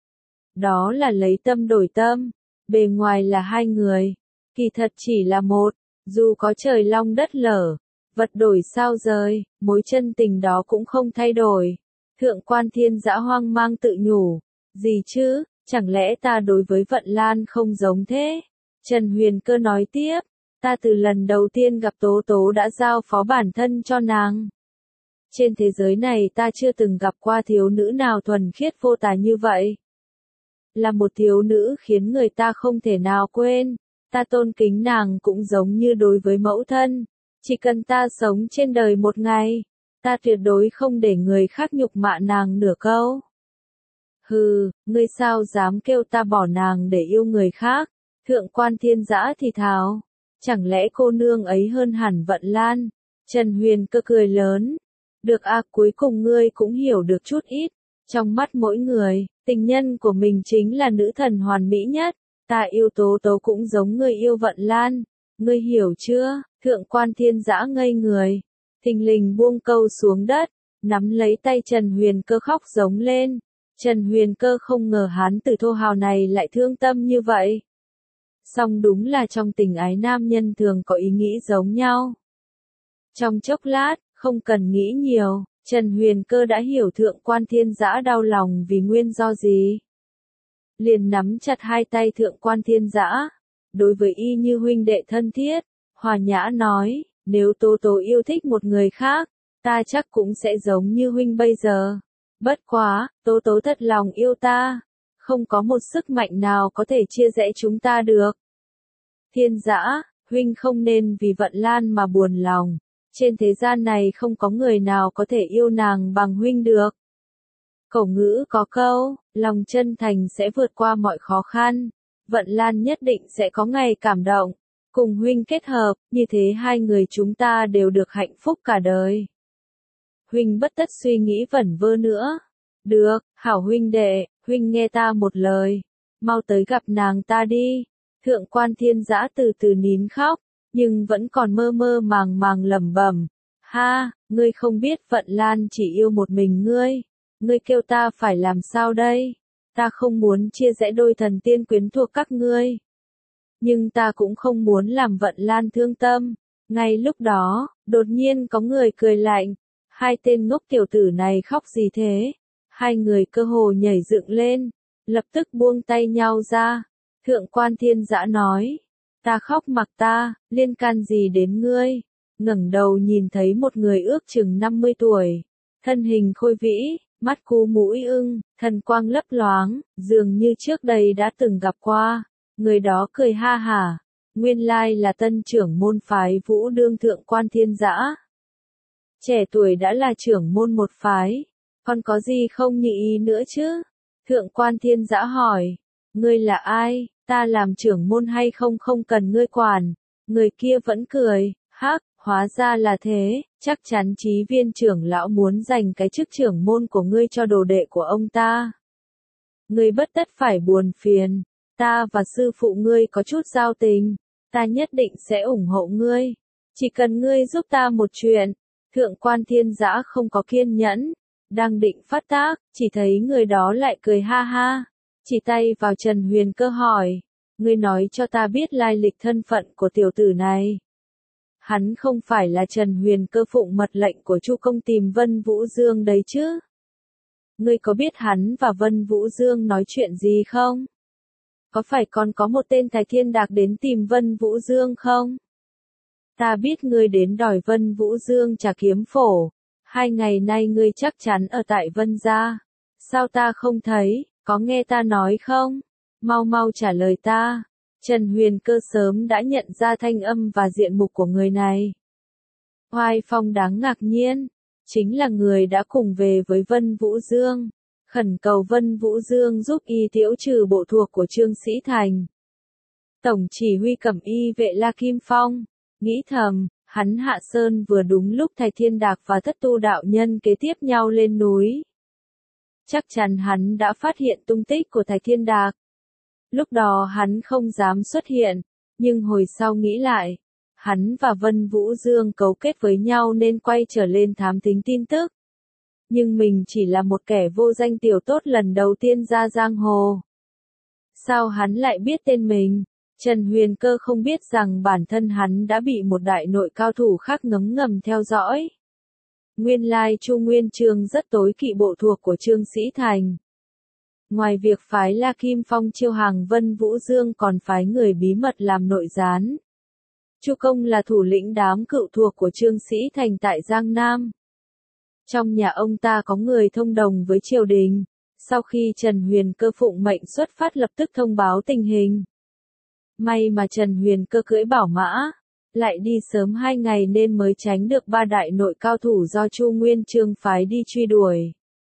Đó là lấy tâm đổi tâm, bề ngoài là hai người, kỳ thật chỉ là một, dù có trời long đất lở, vật đổi sao rời, mối chân tình đó cũng không thay đổi. Thượng quan Thiên Dã hoang mang tự nhủ, gì chứ, chẳng lẽ ta đối với Vận Lan không giống thế? Trần Huyền Cơ nói tiếp, ta từ lần đầu tiên gặp Tố Tố đã giao phó bản thân cho nàng. Trên thế giới này ta chưa từng gặp qua thiếu nữ nào thuần khiết vô tà như vậy. Là một thiếu nữ khiến người ta không thể nào quên, ta tôn kính nàng cũng giống như đối với mẫu thân. Chỉ cần ta sống trên đời một ngày, ta tuyệt đối không để người khác nhục mạ nàng nửa câu. Hừ, ngươi sao dám kêu ta bỏ nàng để yêu người khác? Thượng quan Thiên Dã thì thào, chẳng lẽ cô nương ấy hơn hẳn Vận Lan? Trần Huyền Cơ cười lớn, được à, cuối cùng ngươi cũng hiểu được chút ít. Trong mắt mỗi người, tình nhân của mình chính là nữ thần hoàn mỹ nhất. Ta yêu Tố Tố cũng giống ngươi yêu Vận Lan. Ngươi hiểu chưa? Thượng quan Thiên Dã ngây người, thình lình buông câu xuống đất, nắm lấy tay Trần Huyền Cơ khóc giống lên. Trần Huyền Cơ không ngờ hán tử thô hào này lại thương tâm như vậy. Song đúng là trong tình ái nam nhân thường có ý nghĩ giống nhau. Trong chốc lát, không cần nghĩ nhiều, Trần Huyền Cơ đã hiểu Thượng quan Thiên Dã đau lòng vì nguyên do gì. Liền nắm chặt hai tay Thượng quan Thiên Dã, đối với y như huynh đệ thân thiết, hòa nhã nói, nếu Tố Tố yêu thích một người khác, ta chắc cũng sẽ giống như huynh bây giờ. Bất quá, Tố Tố thật lòng yêu ta, không có một sức mạnh nào có thể chia rẽ chúng ta được. Thiên Dã, huynh không nên vì Vận Lan mà buồn lòng, trên thế gian này không có người nào có thể yêu nàng bằng huynh được. Cổ ngữ có câu, lòng chân thành sẽ vượt qua mọi khó khăn, Vận Lan nhất định sẽ có ngày cảm động, cùng huynh kết hợp, như thế hai người chúng ta đều được hạnh phúc cả đời. Huynh bất tất suy nghĩ vẩn vơ nữa. Được, hảo huynh đệ, huynh nghe ta một lời, mau tới gặp nàng ta đi. Thượng quan Thiên Dã từ từ nín khóc, nhưng vẫn còn mơ mơ màng màng lẩm bẩm, ha, ngươi không biết Vận Lan chỉ yêu một mình ngươi kêu ta phải làm sao đây? Ta không muốn chia rẽ đôi thần tiên quyến thuộc các ngươi. Nhưng ta cũng không muốn làm Vận Lan thương tâm. Ngay lúc đó, đột nhiên có người cười lạnh, hai tên ngốc tiểu tử này khóc gì thế? Hai người cơ hồ nhảy dựng lên, lập tức buông tay nhau ra. Thượng quan Thiên Dã nói, ta khóc mặc ta, liên can gì đến ngươi? Ngẩng đầu nhìn thấy một người ước chừng 50 tuổi, thân hình khôi vĩ, mắt cú mũi ưng, thần quang lấp loáng, dường như trước đây đã từng gặp qua. Người đó cười ha hả, nguyên lai là tân trưởng môn phái Vũ Đương Thượng quan Thiên Dã. Trẻ tuổi đã là trưởng môn một phái, còn có gì không nhị ý nữa chứ? Thượng quan Thiên Dã hỏi, ngươi là ai, ta làm trưởng môn hay không không cần ngươi quản. Người kia vẫn cười, hắc, hóa ra là thế, chắc chắn Chí Viên trưởng lão muốn dành cái chức trưởng môn của ngươi cho đồ đệ của ông ta. Ngươi bất tất phải buồn phiền, ta và sư phụ ngươi có chút giao tình, ta nhất định sẽ ủng hộ ngươi. Chỉ cần ngươi giúp ta một chuyện. Thượng quan Thiên Dã không có kiên nhẫn, đang định phát tác, chỉ thấy người đó lại cười ha ha, chỉ tay vào Trần Huyền Cơ hỏi, ngươi nói cho ta biết lai lịch thân phận của tiểu tử này. Hắn không phải là Trần Huyền Cơ phụng mật lệnh của Chu công tìm Vân Vũ Dương đấy chứ? Ngươi có biết hắn và Vân Vũ Dương nói chuyện gì không? Có phải còn có một tên Thái Thiên Đạc đến tìm Vân Vũ Dương không? Ta biết ngươi đến đòi Vân Vũ Dương trả kiếm phổ. 2 ngày nay ngươi chắc chắn ở tại Vân gia. Sao ta không thấy, có nghe ta nói không? Mau mau trả lời ta. Trần Huyền Cơ sớm đã nhận ra thanh âm và diện mục của người này. Hoài Phong đáng ngạc nhiên, chính là người đã cùng về với Vân Vũ Dương, khẩn cầu Vân Vũ Dương giúp y tiễu trừ bộ thuộc của Trương Sĩ Thành. Tổng chỉ huy cẩm y vệ La Kim Phong, nghĩ thầm, hắn hạ sơn vừa đúng lúc Thái Thiên Đạc và Thất Tu đạo nhân kế tiếp nhau lên núi. Chắc chắn hắn đã phát hiện tung tích của Thái Thiên Đạc. Lúc đó hắn không dám xuất hiện, nhưng hồi sau nghĩ lại, hắn và Vân Vũ Dương cấu kết với nhau nên quay trở lên thám thính tin tức. Nhưng mình chỉ là một kẻ vô danh tiểu tốt lần đầu tiên ra giang hồ. Sao hắn lại biết tên mình? Trần Huyền Cơ không biết rằng bản thân hắn đã bị một đại nội cao thủ khác ngấm ngầm theo dõi. Nguyên lai Chu Nguyên Chương rất tối kỵ bộ thuộc của Trương Sĩ Thành. Ngoài việc phái La Kim Phong chiêu hàng Vân Vũ Dương còn phái người bí mật làm nội gián. Chu Công là thủ lĩnh đám cựu thuộc của Trương Sĩ Thành tại Giang Nam. Trong nhà ông ta có người thông đồng với triều đình. Sau khi Trần Huyền Cơ phụng mệnh xuất phát lập tức thông báo tình hình. May mà Trần Huyền Cơ cưỡi bảo mã, lại đi sớm 2 ngày nên mới tránh được 3 đại nội cao thủ do Chu Nguyên Chương phái đi truy đuổi.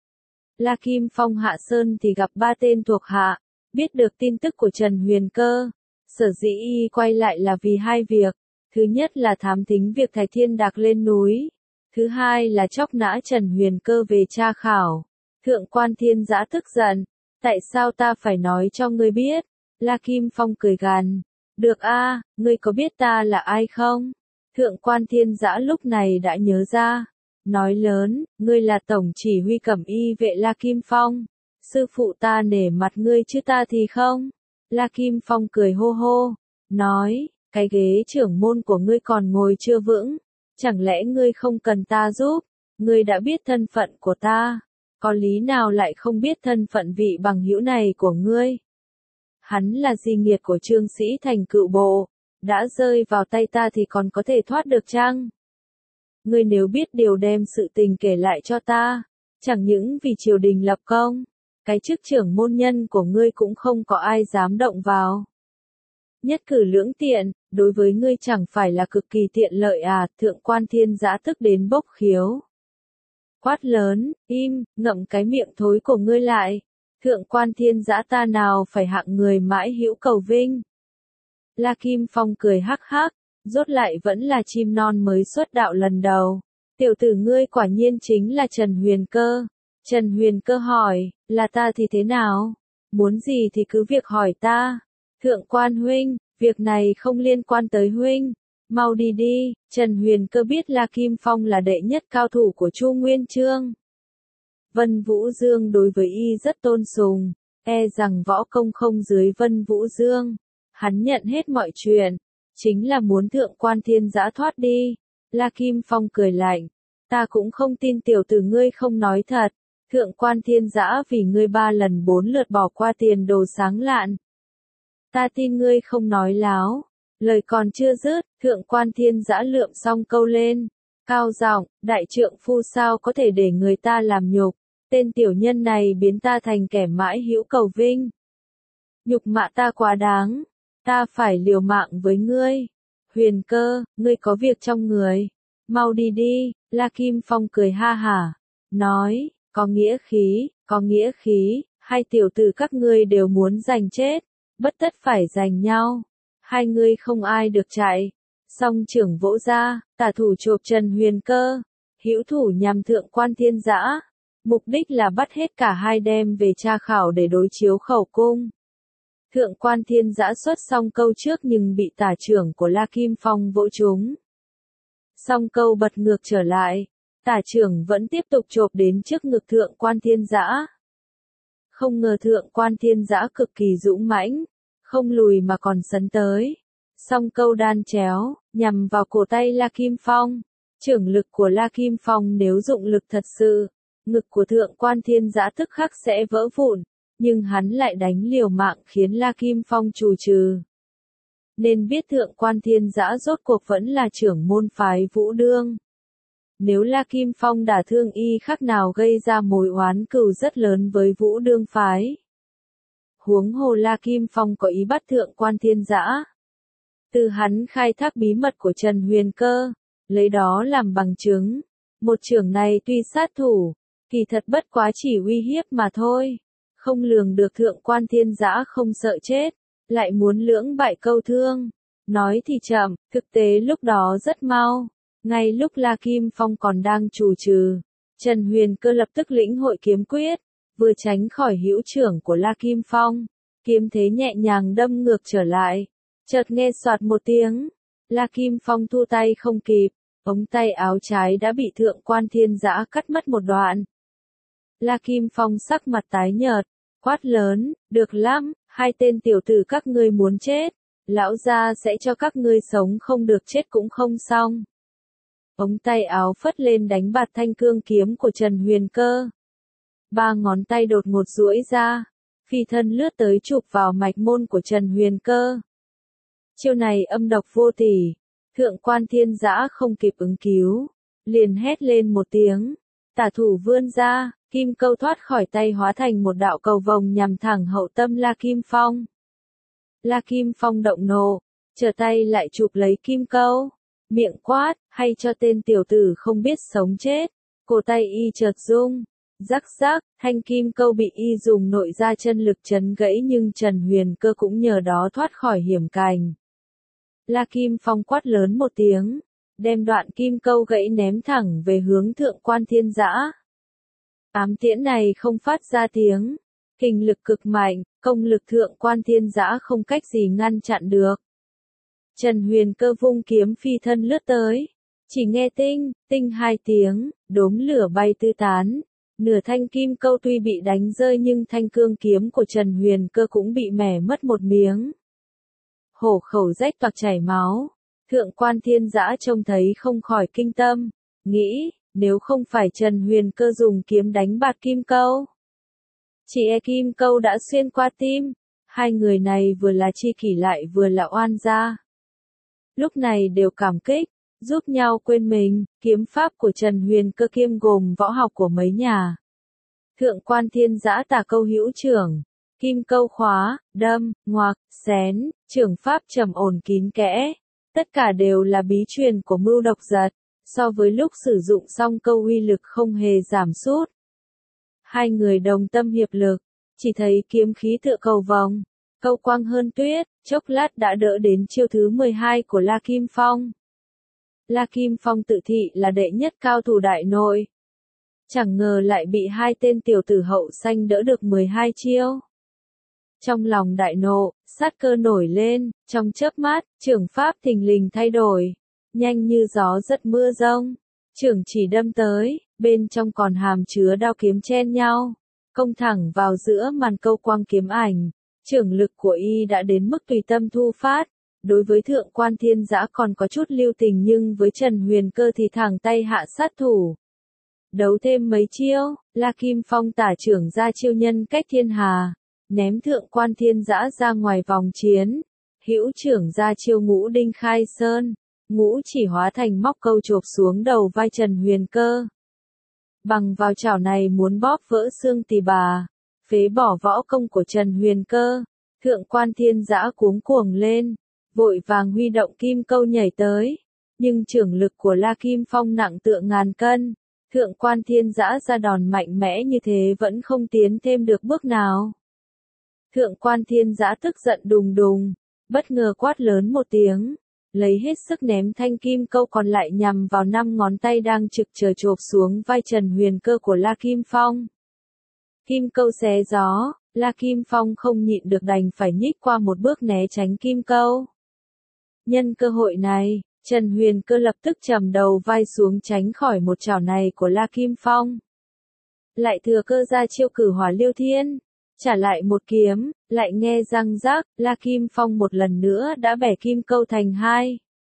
La Kim Phong hạ sơn thì gặp 3 tên thuộc hạ, biết được tin tức của Trần Huyền Cơ. Sở dĩ y quay lại là vì 2 việc, thứ nhất là thám thính việc Thái Thiên Đạc lên núi, thứ hai là chóc nã Trần Huyền Cơ về tra khảo. Thượng quan Thiên Dã tức giận, tại sao ta phải nói cho ngươi biết? La Kim Phong cười gằn, được a, ngươi có biết ta là ai không? Thượng quan Thiên Dã lúc này đã nhớ ra, nói lớn, ngươi là tổng chỉ huy cẩm y vệ La Kim Phong, sư phụ ta nể mặt ngươi chứ ta thì không. La Kim Phong cười hô hô, nói, cái ghế trưởng môn của ngươi còn ngồi chưa vững, chẳng lẽ ngươi không cần ta giúp? Ngươi đã biết thân phận của ta, có lý nào lại không biết thân phận vị bằng hữu này của ngươi? Hắn là di nghiệt của Trương Sĩ Thành cựu bộ, đã rơi vào tay ta thì còn có thể thoát được chăng? Ngươi nếu biết điều đem sự tình kể lại cho ta, chẳng những vì triều đình lập công, cái chức trưởng môn nhân của ngươi cũng không có ai dám động vào. Nhất cử lưỡng tiện, đối với ngươi chẳng phải là cực kỳ tiện lợi à? Thượng quan Thiên Dã tức đến bốc khiếu. Quát lớn, im, ngậm cái miệng thối của ngươi lại. Thượng quan Thiên Dã ta nào phải hạng người mãi hữu cầu vinh. La Kim Phong cười hắc hắc, rốt lại vẫn là chim non mới xuất đạo lần đầu. Tiểu tử ngươi quả nhiên chính là Trần Huyền Cơ. Trần Huyền Cơ hỏi, là ta thì thế nào? Muốn gì thì cứ việc hỏi ta. Thượng quan huynh, việc này không liên quan tới huynh. Mau đi đi. Trần Huyền Cơ biết La Kim Phong là đệ nhất cao thủ của Chu Nguyên Chương. Vân Vũ Dương đối với y rất tôn sùng, e rằng võ công không dưới Vân Vũ Dương. Hắn nhận hết mọi chuyện, chính là muốn thượng quan Thiên Dã thoát đi. La Kim Phong cười lạnh, ta cũng không tin tiểu tử ngươi không nói thật. Thượng quan Thiên Dã vì ngươi 3 lần 4 lượt bỏ qua tiền đồ sáng lạn. Ta tin ngươi không nói láo. Lời còn chưa dứt, thượng quan Thiên Dã lượm xong câu lên, cao giọng, đại trượng phu sao có thể để người ta làm nhục, tên tiểu nhân này biến ta thành kẻ mãi hữu cầu vinh. Nhục mạ ta quá đáng, ta phải liều mạng với ngươi. Huyền Cơ, ngươi có việc trong người, mau đi đi. La Kim Phong cười ha hả, nói, có nghĩa khí, hai tiểu tử các ngươi đều muốn giành chết, bất tất phải giành nhau. Hai ngươi không ai được chạy. Song trưởng vỗ ra, tả thủ chộp Trần Huyền Cơ, hữu thủ nhằm thượng quan thiên giã. Mục đích là bắt hết cả hai đem về tra khảo để đối chiếu khẩu cung. Thượng quan thiên giã xuất song câu trước nhưng bị tả trưởng của La Kim Phong vỗ trúng. Song câu bật ngược trở lại, tả trưởng vẫn tiếp tục chộp đến trước ngực thượng quan thiên giã. Không ngờ thượng quan thiên giã cực kỳ dũng mãnh, không lùi mà còn sấn tới. Song câu đan chéo, nhằm vào cổ tay La Kim Phong. Trưởng lực của La Kim Phong nếu dụng lực thật sự, ngực của thượng quan thiên giã tức khắc sẽ vỡ vụn, nhưng hắn lại đánh liều mạng khiến La Kim Phong trù trừ. Nên biết thượng quan thiên giã rốt cuộc vẫn là trưởng môn phái Vũ Đương. Nếu La Kim Phong đả thương y khác nào gây ra mối oán cừu rất lớn với Vũ Đương phái. Huống hồ La Kim Phong có ý bắt thượng quan thiên giã. Từ hắn khai thác bí mật của Trần Huyền Cơ, lấy đó làm bằng chứng. Một trưởng này tuy sát thủ, kỳ thật bất quá chỉ uy hiếp mà thôi. Không lường được thượng quan thiên giã không sợ chết, lại muốn lưỡng bại câu thương. Nói thì chậm, thực tế lúc đó rất mau. Ngay lúc La Kim Phong còn đang trù trừ, Trần Huyền Cơ lập tức lĩnh hội kiếm quyết, vừa tránh khỏi hữu trưởng của La Kim Phong. Kiếm thế nhẹ nhàng đâm ngược trở lại. Chợt nghe soạt một tiếng, La Kim Phong thu tay không kịp, ống tay áo trái đã bị thượng quan thiên giã cắt mất một đoạn. La Kim Phong sắc mặt tái nhợt, quát lớn, được lắm, hai tên tiểu tử các ngươi muốn chết, lão gia sẽ cho các ngươi sống không được chết cũng không xong. Ống tay áo phất lên đánh bạt thanh cương kiếm của Trần Huyền Cơ. Ba ngón tay đột ngột duỗi ra, phi thân lướt tới chụp vào mạch môn của Trần Huyền Cơ. Chiêu này âm độc vô tỷ, thượng quan thiên giã không kịp ứng cứu, liền hét lên một tiếng, tả thủ vươn ra, kim câu thoát khỏi tay hóa thành một đạo cầu vồng nhằm thẳng hậu tâm La Kim Phong. La Kim Phong động nộ, trở tay lại chụp lấy kim câu, miệng quát, hay cho tên tiểu tử không biết sống chết, cổ tay y chợt rung, rắc rắc, thanh kim câu bị y dùng nội ra chân lực chấn gãy nhưng Trần Huyền Cơ cũng nhờ đó thoát khỏi hiểm cảnh. La Kim Phong quát lớn một tiếng, đem đoạn kim câu gãy ném thẳng về hướng thượng quan thiên giã. Ám tiễn này không phát ra tiếng, kình lực cực mạnh, công lực thượng quan thiên giã không cách gì ngăn chặn được. Trần Huyền Cơ vung kiếm phi thân lướt tới, chỉ nghe tinh, tinh hai tiếng, đốm lửa bay tứ tán. Nửa thanh kim câu tuy bị đánh rơi nhưng thanh cương kiếm của Trần Huyền Cơ cũng bị mẻ mất một miếng. Hổ khẩu rách toạc chảy máu, thượng quan thiên giã trông thấy không khỏi kinh tâm, nghĩ, nếu không phải Trần Huyền Cơ dùng kiếm đánh bạt kim câu, chỉ e kim câu đã xuyên qua tim, hai người này vừa là chi kỷ lại vừa là oan gia. Lúc này đều cảm kích, giúp nhau quên mình, kiếm pháp của Trần Huyền Cơ kiêm gồm võ học của mấy nhà. Thượng quan thiên giã tả câu hữu trưởng, kim câu khóa, đâm, ngoạc, xén, trưởng pháp trầm ổn kín kẽ. Tất cả đều là bí truyền của Mưu Độc Giật, so với lúc sử dụng song câu uy lực không hề giảm sút. Hai người đồng tâm hiệp lực, chỉ thấy kiếm khí tựa cầu vồng, câu quang hơn tuyết, chốc lát đã đỡ đến chiêu thứ 12 của La Kim Phong. La Kim Phong tự thị là đệ nhất cao thủ đại nội. Chẳng ngờ lại bị hai tên tiểu tử hậu xanh đỡ được 12 chiêu. Trong lòng đại nộ, sát cơ nổi lên, trong chớp mắt, trưởng pháp thình lình thay đổi, nhanh như gió giật mưa rông. Trưởng chỉ đâm tới, bên trong còn hàm chứa đao kiếm chen nhau, công thẳng vào giữa màn câu quang kiếm ảnh. Trưởng lực của y đã đến mức tùy tâm thu phát. Đối với thượng quan thiên giã còn có chút lưu tình nhưng với Trần Huyền Cơ thì thẳng tay hạ sát thủ. Đấu thêm mấy chiêu, La Kim Phong tả trưởng ra chiêu nhân cách thiên hà, ném thượng quan thiên giã ra ngoài vòng chiến. Hữu trưởng ra chiêu ngũ đinh khai sơn, ngũ chỉ hóa thành móc câu chộp xuống đầu vai Trần Huyền Cơ. Bằng vào chảo này muốn bóp vỡ xương tỳ bà, phế bỏ võ công của Trần Huyền Cơ. Thượng quan thiên giã cuống cuồng lên, vội vàng huy động kim câu nhảy tới, nhưng trưởng lực của La Kim Phong nặng tựa ngàn cân, Thượng quan Thiên Dã ra đòn mạnh mẽ như thế vẫn không tiến thêm được bước nào. Thượng quan Thiên Dã tức giận đùng đùng, bất ngờ quát lớn một tiếng, lấy hết sức ném thanh kim câu còn lại nhằm vào 5 ngón tay đang trực chờ chộp xuống vai Trần Huyền Cơ của La Kim Phong. Kim câu xé gió, La Kim Phong không nhịn được đành phải nhích qua một bước né tránh kim câu. Nhân cơ hội này, Trần Huyền Cơ lập tức trầm đầu vai xuống tránh khỏi một chảo này của La Kim Phong. Lại thừa cơ ra chiêu cử hỏa liêu thiên, trả lại một kiếm, lại nghe răng rác, La Kim Phong một lần nữa đã bẻ kim câu thành hai.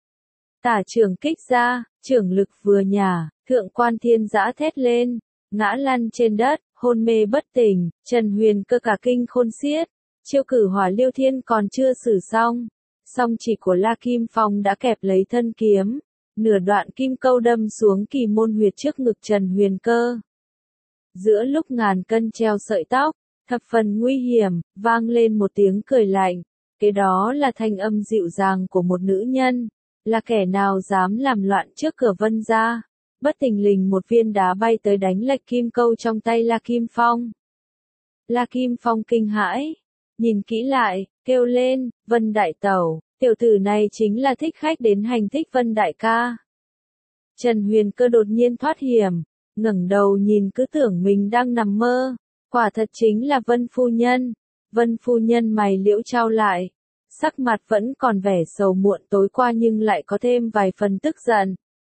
Tả trưởng kích ra, trưởng lực vừa nhả, thượng quan Thiên Dã thét lên, ngã lăn trên đất, hôn mê bất tỉnh, Trần Huyền Cơ cả kinh khôn xiết, chiêu cử hỏa liêu thiên còn chưa sử xong. Song chỉ của La Kim Phong đã kẹp lấy thân kiếm, nửa đoạn kim câu đâm xuống kỳ môn huyệt trước ngực Trần Huyền Cơ. Giữa lúc ngàn cân treo sợi tóc, thập phần nguy hiểm, vang lên một tiếng cười lạnh, cái đó là thanh âm dịu dàng của một nữ nhân, là kẻ nào dám làm loạn trước cửa Vân gia. Bất thình lình một viên đá bay tới đánh lệch kim câu trong tay La Kim Phong. La Kim Phong kinh hãi, nhìn kỹ lại, kêu lên, Vân đại tẩu, tiểu tử này chính là thích khách đến hành thích Vân đại ca. Trần Huyền Cơ đột nhiên thoát hiểm, ngẩng đầu nhìn cứ tưởng mình đang nằm mơ, quả thật chính là Vân phu nhân. Vân phu nhân mày liễu trao lại, sắc mặt vẫn còn vẻ sầu muộn tối qua nhưng lại có thêm vài phần tức giận.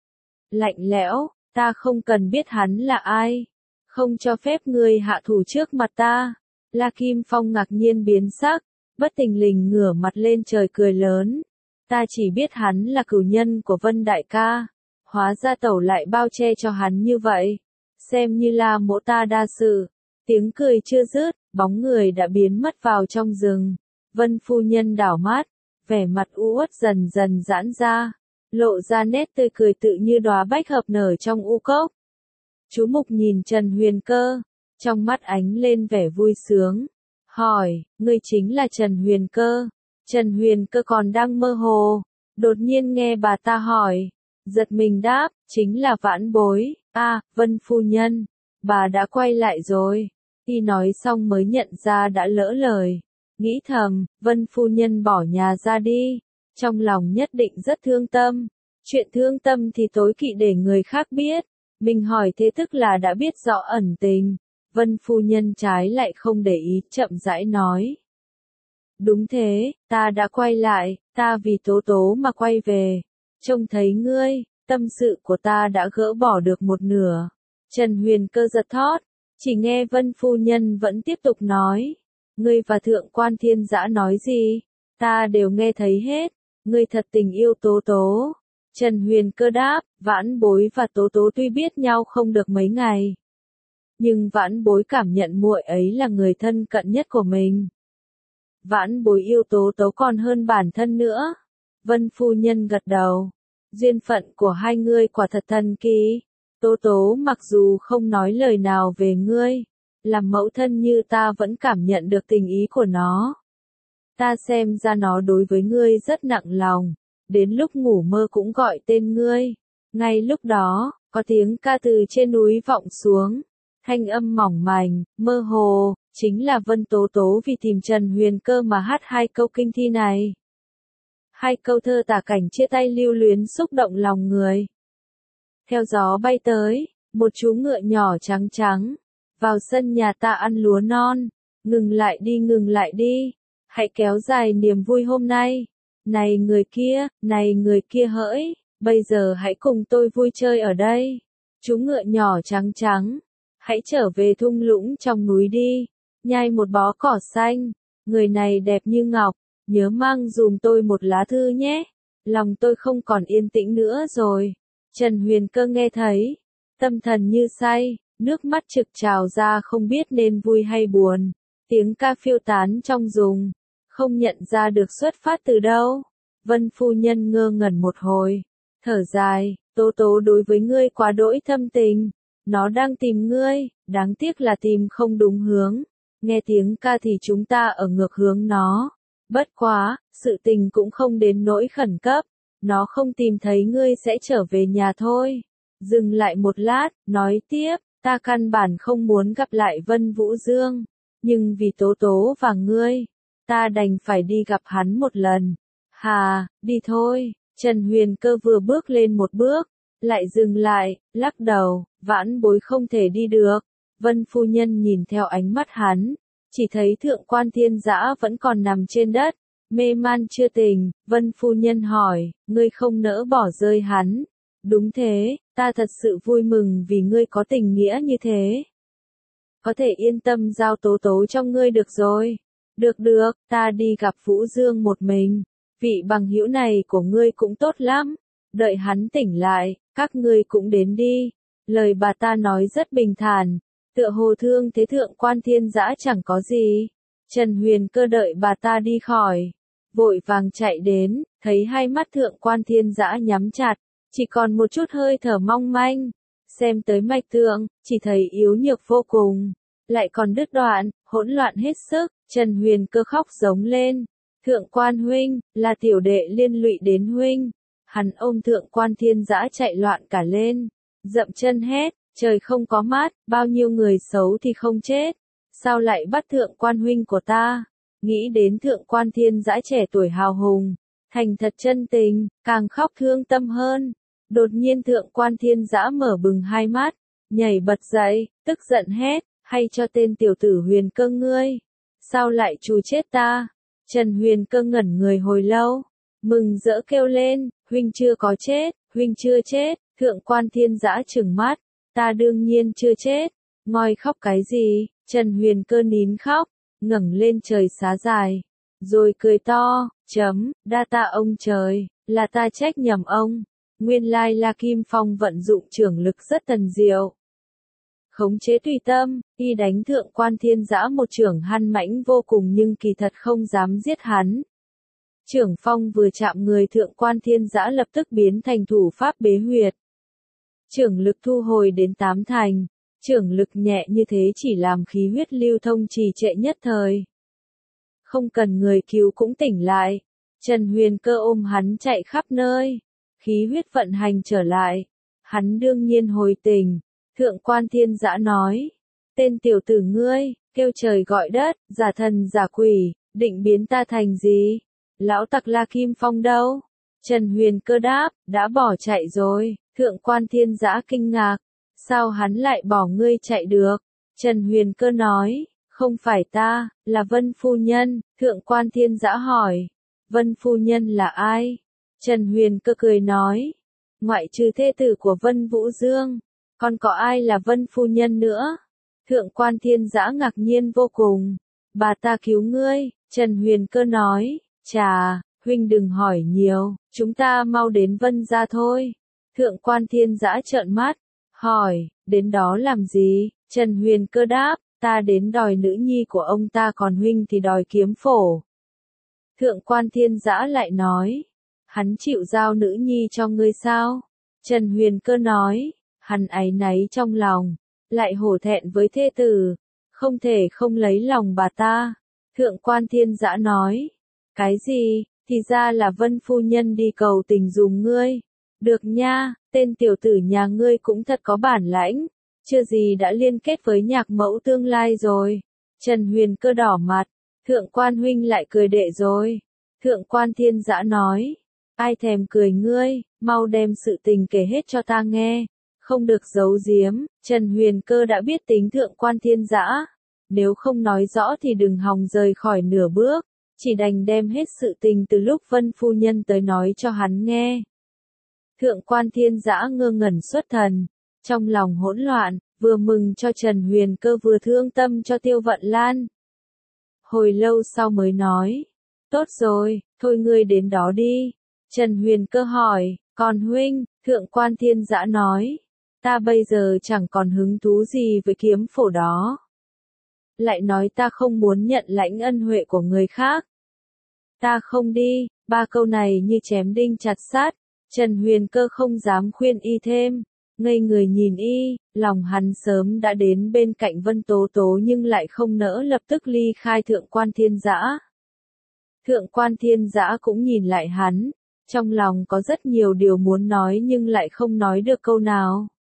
Lạnh lẽo, ta không cần biết hắn là ai, không cho phép ngươi hạ thủ trước mặt ta. La Kim Phong ngạc nhiên biến sắc, bất thình lình ngửa mặt lên trời cười lớn. Ta chỉ biết hắn là cửu nhân của Vân đại ca, hóa ra tẩu lại bao che cho hắn như vậy, xem như là mỗ ta đa sự. Tiếng cười chưa dứt, bóng người đã biến mất vào trong rừng. Vân phu nhân đảo mắt, vẻ mặt u uất dần dần giãn ra, lộ ra nét tươi cười tự như đóa bách hợp nở trong u cốc. Chú Mục nhìn Trần Huyền Cơ, trong mắt ánh lên vẻ vui sướng, hỏi, ngươi chính là Trần Huyền Cơ? Trần Huyền Cơ còn đang mơ hồ, đột nhiên nghe bà ta hỏi, giật mình đáp, chính là Vãn Bối. Vân phu nhân, bà đã quay lại rồi. Y nói xong mới nhận ra đã lỡ lời, nghĩ thầm, Vân phu nhân bỏ nhà ra đi, trong lòng nhất định rất thương tâm. Chuyện thương tâm thì tối kỵ để người khác biết, mình hỏi thế tức là đã biết rõ ẩn tình. Vân phu nhân trái lại không để ý, chậm rãi nói. Đúng thế, ta đã quay lại, ta vì Tố Tố mà quay về. Trông thấy ngươi, tâm sự của ta đã gỡ bỏ được một nửa. Trần Huyền Cơ giật thót, chỉ nghe Vân phu nhân vẫn tiếp tục nói. Ngươi và Thượng quan Thiên Dã nói gì? Ta đều nghe thấy hết. Ngươi thật tình yêu Tố Tố. Trần Huyền Cơ đáp, Vãn Bối và Tố Tố tuy biết nhau không được mấy ngày, nhưng Vãn Bối cảm nhận muội ấy là người thân cận nhất của mình. Vãn Bối yêu Tố Tố còn hơn bản thân nữa. Vân phu nhân gật đầu. Duyên phận của hai ngươi quả thật thần kỳ. Tố Tố mặc dù không nói lời nào về ngươi, làm mẫu thân như ta vẫn cảm nhận được tình ý của nó. Ta xem ra nó đối với ngươi rất nặng lòng, đến lúc ngủ mơ cũng gọi tên ngươi. Ngay lúc đó, có tiếng ca từ trên núi vọng xuống, thanh âm mỏng manh, mơ hồ, chính là Vân Tố Tố vì tìm Trần Huyền Cơ mà hát hai câu kinh thi này. Hai câu thơ tả cảnh chia tay lưu luyến xúc động lòng người. Theo gió bay tới, một chú ngựa nhỏ trắng trắng, vào sân nhà ta ăn lúa non, ngừng lại đi, hãy kéo dài niềm vui hôm nay. Này người kia hỡi, bây giờ hãy cùng tôi vui chơi ở đây. Chú ngựa nhỏ trắng trắng, hãy trở về thung lũng trong núi đi, nhai một bó cỏ xanh, người này đẹp như ngọc, nhớ mang dùm tôi một lá thư nhé, lòng tôi không còn yên tĩnh nữa rồi. Trần Huyền Cơ nghe thấy, tâm thần như say, nước mắt trực trào ra không biết nên vui hay buồn, tiếng ca phiêu tán trong rừng, không nhận ra được xuất phát từ đâu. Vân phu nhân ngơ ngẩn một hồi, thở dài, Tố Tố đối với ngươi quá đỗi thâm tình, nó đang tìm ngươi, đáng tiếc là tìm không đúng hướng, nghe tiếng ca thì chúng ta ở ngược hướng nó, bất quá, sự tình cũng không đến nỗi khẩn cấp, nó không tìm thấy ngươi sẽ trở về nhà thôi. Dừng lại một lát, nói tiếp, ta căn bản không muốn gặp lại Vân Vũ Dương, nhưng vì Tố Tố và ngươi, ta đành phải đi gặp hắn một lần. Hà, đi thôi. Trần Huyền Cơ vừa bước lên một bước, lại dừng lại, lắc đầu, vãn bối không thể đi được. Vân phu nhân nhìn theo ánh mắt hắn, chỉ thấy Thượng Quan Thiên Dã vẫn còn nằm trên đất, mê man chưa tỉnh. Vân phu nhân hỏi, ngươi không nỡ bỏ rơi hắn. Đúng thế, ta thật sự vui mừng vì ngươi có tình nghĩa như thế. Có thể yên tâm giao Tố Tố cho ngươi được rồi. Được được, ta đi gặp Vũ Dương một mình. Vị bằng hữu này của ngươi cũng tốt lắm. Đợi hắn tỉnh lại, các ngươi cũng đến đi. Lời bà ta nói rất bình thản, tựa hồ thương thế Thượng Quan Thiên Dã chẳng có gì. Trần Huyền Cơ đợi bà ta đi khỏi, vội vàng chạy đến, thấy hai mắt Thượng Quan Thiên Dã nhắm chặt, chỉ còn một chút hơi thở mong manh. Xem tới mạch tượng, chỉ thấy yếu nhược vô cùng, lại còn đứt đoạn, hỗn loạn hết sức. Trần Huyền Cơ khóc giống lên. Thượng Quan huynh, là tiểu đệ liên lụy đến huynh. Hắn ôm Thượng Quan Thiên Dã chạy loạn cả lên, dậm chân hét, trời không có mắt, bao nhiêu người xấu thì không chết, sao lại bắt Thượng Quan huynh của ta? Nghĩ đến Thượng Quan Thiên Dã trẻ tuổi hào hùng, thành thật chân tình, càng khóc thương tâm hơn. Đột nhiên Thượng Quan Thiên Dã mở bừng hai mắt, nhảy bật dậy, tức giận hét, hay cho tên tiểu tử Huyền Cơ ngươi, sao lại trù chết ta? Trần Huyền Cơ ngẩn người hồi lâu, mừng rỡ kêu lên, huynh chưa có chết, huynh chưa chết. Thượng Quan Thiên Dã trừng mắt, ta đương nhiên chưa chết, ngoi khóc cái gì? Trần Huyền Cơ nín khóc, ngẩng lên trời xá dài, rồi cười to, đa tạ ông trời, là ta trách nhầm ông. Nguyên lai La Kim Phong vận dụng trưởng lực rất thần diệu, khống chế tùy tâm, y đánh Thượng Quan Thiên Dã một chưởng hăn mãnh vô cùng nhưng kỳ thật không dám giết hắn. Chưởng phong vừa chạm người Thượng Quan Thiên Dã lập tức biến thành thủ pháp bế huyệt. Chưởng lực thu hồi đến 8 thành, chưởng lực nhẹ như thế chỉ làm khí huyết lưu thông trì trệ nhất thời. Không cần người cứu cũng tỉnh lại. Trần Huyền Cơ ôm hắn chạy khắp nơi, khí huyết vận hành trở lại. Hắn đương nhiên hồi tỉnh. Thượng Quan Thiên Dã nói, tên tiểu tử ngươi, kêu trời gọi đất, giả thần giả quỷ, định biến ta thành gì? Lão tặc La Kim Phong đâu? Trần Huyền Cơ đáp, đã bỏ chạy rồi. Thượng Quan Thiên Dã kinh ngạc, sao hắn lại bỏ ngươi chạy được? Trần Huyền Cơ nói, không phải ta, là Vân phu nhân. Thượng Quan Thiên Dã hỏi, Vân phu nhân là ai? Trần Huyền Cơ cười nói, ngoại trừ thê tử của Vân Vũ Dương, còn có ai là Vân phu nhân nữa? Thượng Quan Thiên Dã ngạc nhiên vô cùng, bà ta cứu ngươi. Trần Huyền Cơ nói, chà, huynh đừng hỏi nhiều, chúng ta mau đến Vân gia thôi. Thượng Quan Thiên Dã trợn mắt, hỏi, đến đó làm gì? Trần Huyền Cơ đáp, ta đến đòi nữ nhi của ông ta còn huynh thì đòi kiếm phổ. Thượng Quan Thiên Dã lại nói, hắn chịu giao nữ nhi cho ngươi sao? Trần Huyền Cơ nói, hắn áy náy trong lòng, lại hổ thẹn với thê tử, không thể không lấy lòng bà ta. Thượng Quan Thiên Dã nói, cái gì? Thì ra là Vân phu nhân đi cầu tình dùm ngươi. Được nha, tên tiểu tử nhà ngươi cũng thật có bản lãnh, chưa gì đã liên kết với nhạc mẫu tương lai rồi. Trần Huyền Cơ đỏ mặt, Thượng Quan huynh lại cười đệ rồi. Thượng Quan Thiên Dã nói, ai thèm cười ngươi, mau đem sự tình kể hết cho ta nghe, không được giấu giếm. Trần Huyền Cơ đã biết tính Thượng Quan Thiên Dã, nếu không nói rõ thì đừng hòng rời khỏi nửa bước, chỉ đành đem hết sự tình từ lúc Vân phu nhân tới nói cho hắn nghe. Thượng Quan Thiên Dã ngơ ngẩn xuất thần, trong lòng hỗn loạn, vừa mừng cho Trần Huyền Cơ vừa thương tâm cho Tiêu Vận Lan. Hồi lâu sau mới nói, tốt rồi, thôi ngươi đến đó đi. Trần Huyền Cơ hỏi, còn huynh? Thượng Quan Thiên Dã nói, ta bây giờ chẳng còn hứng thú gì với kiếm phổ đó. Lại nói ta không muốn nhận lãnh ân huệ của người khác. Ta không đi. Ba câu này như chém đinh chặt sắt. Trần Huyền Cơ không dám khuyên y thêm, ngây người nhìn y, lòng hắn sớm đã đến bên cạnh Vân Tố Tố nhưng lại không nỡ lập tức ly khai Thượng Quan Thiên Dã. Thượng Quan Thiên Dã cũng nhìn lại hắn, trong lòng có rất nhiều điều muốn nói nhưng lại không nói được câu nào.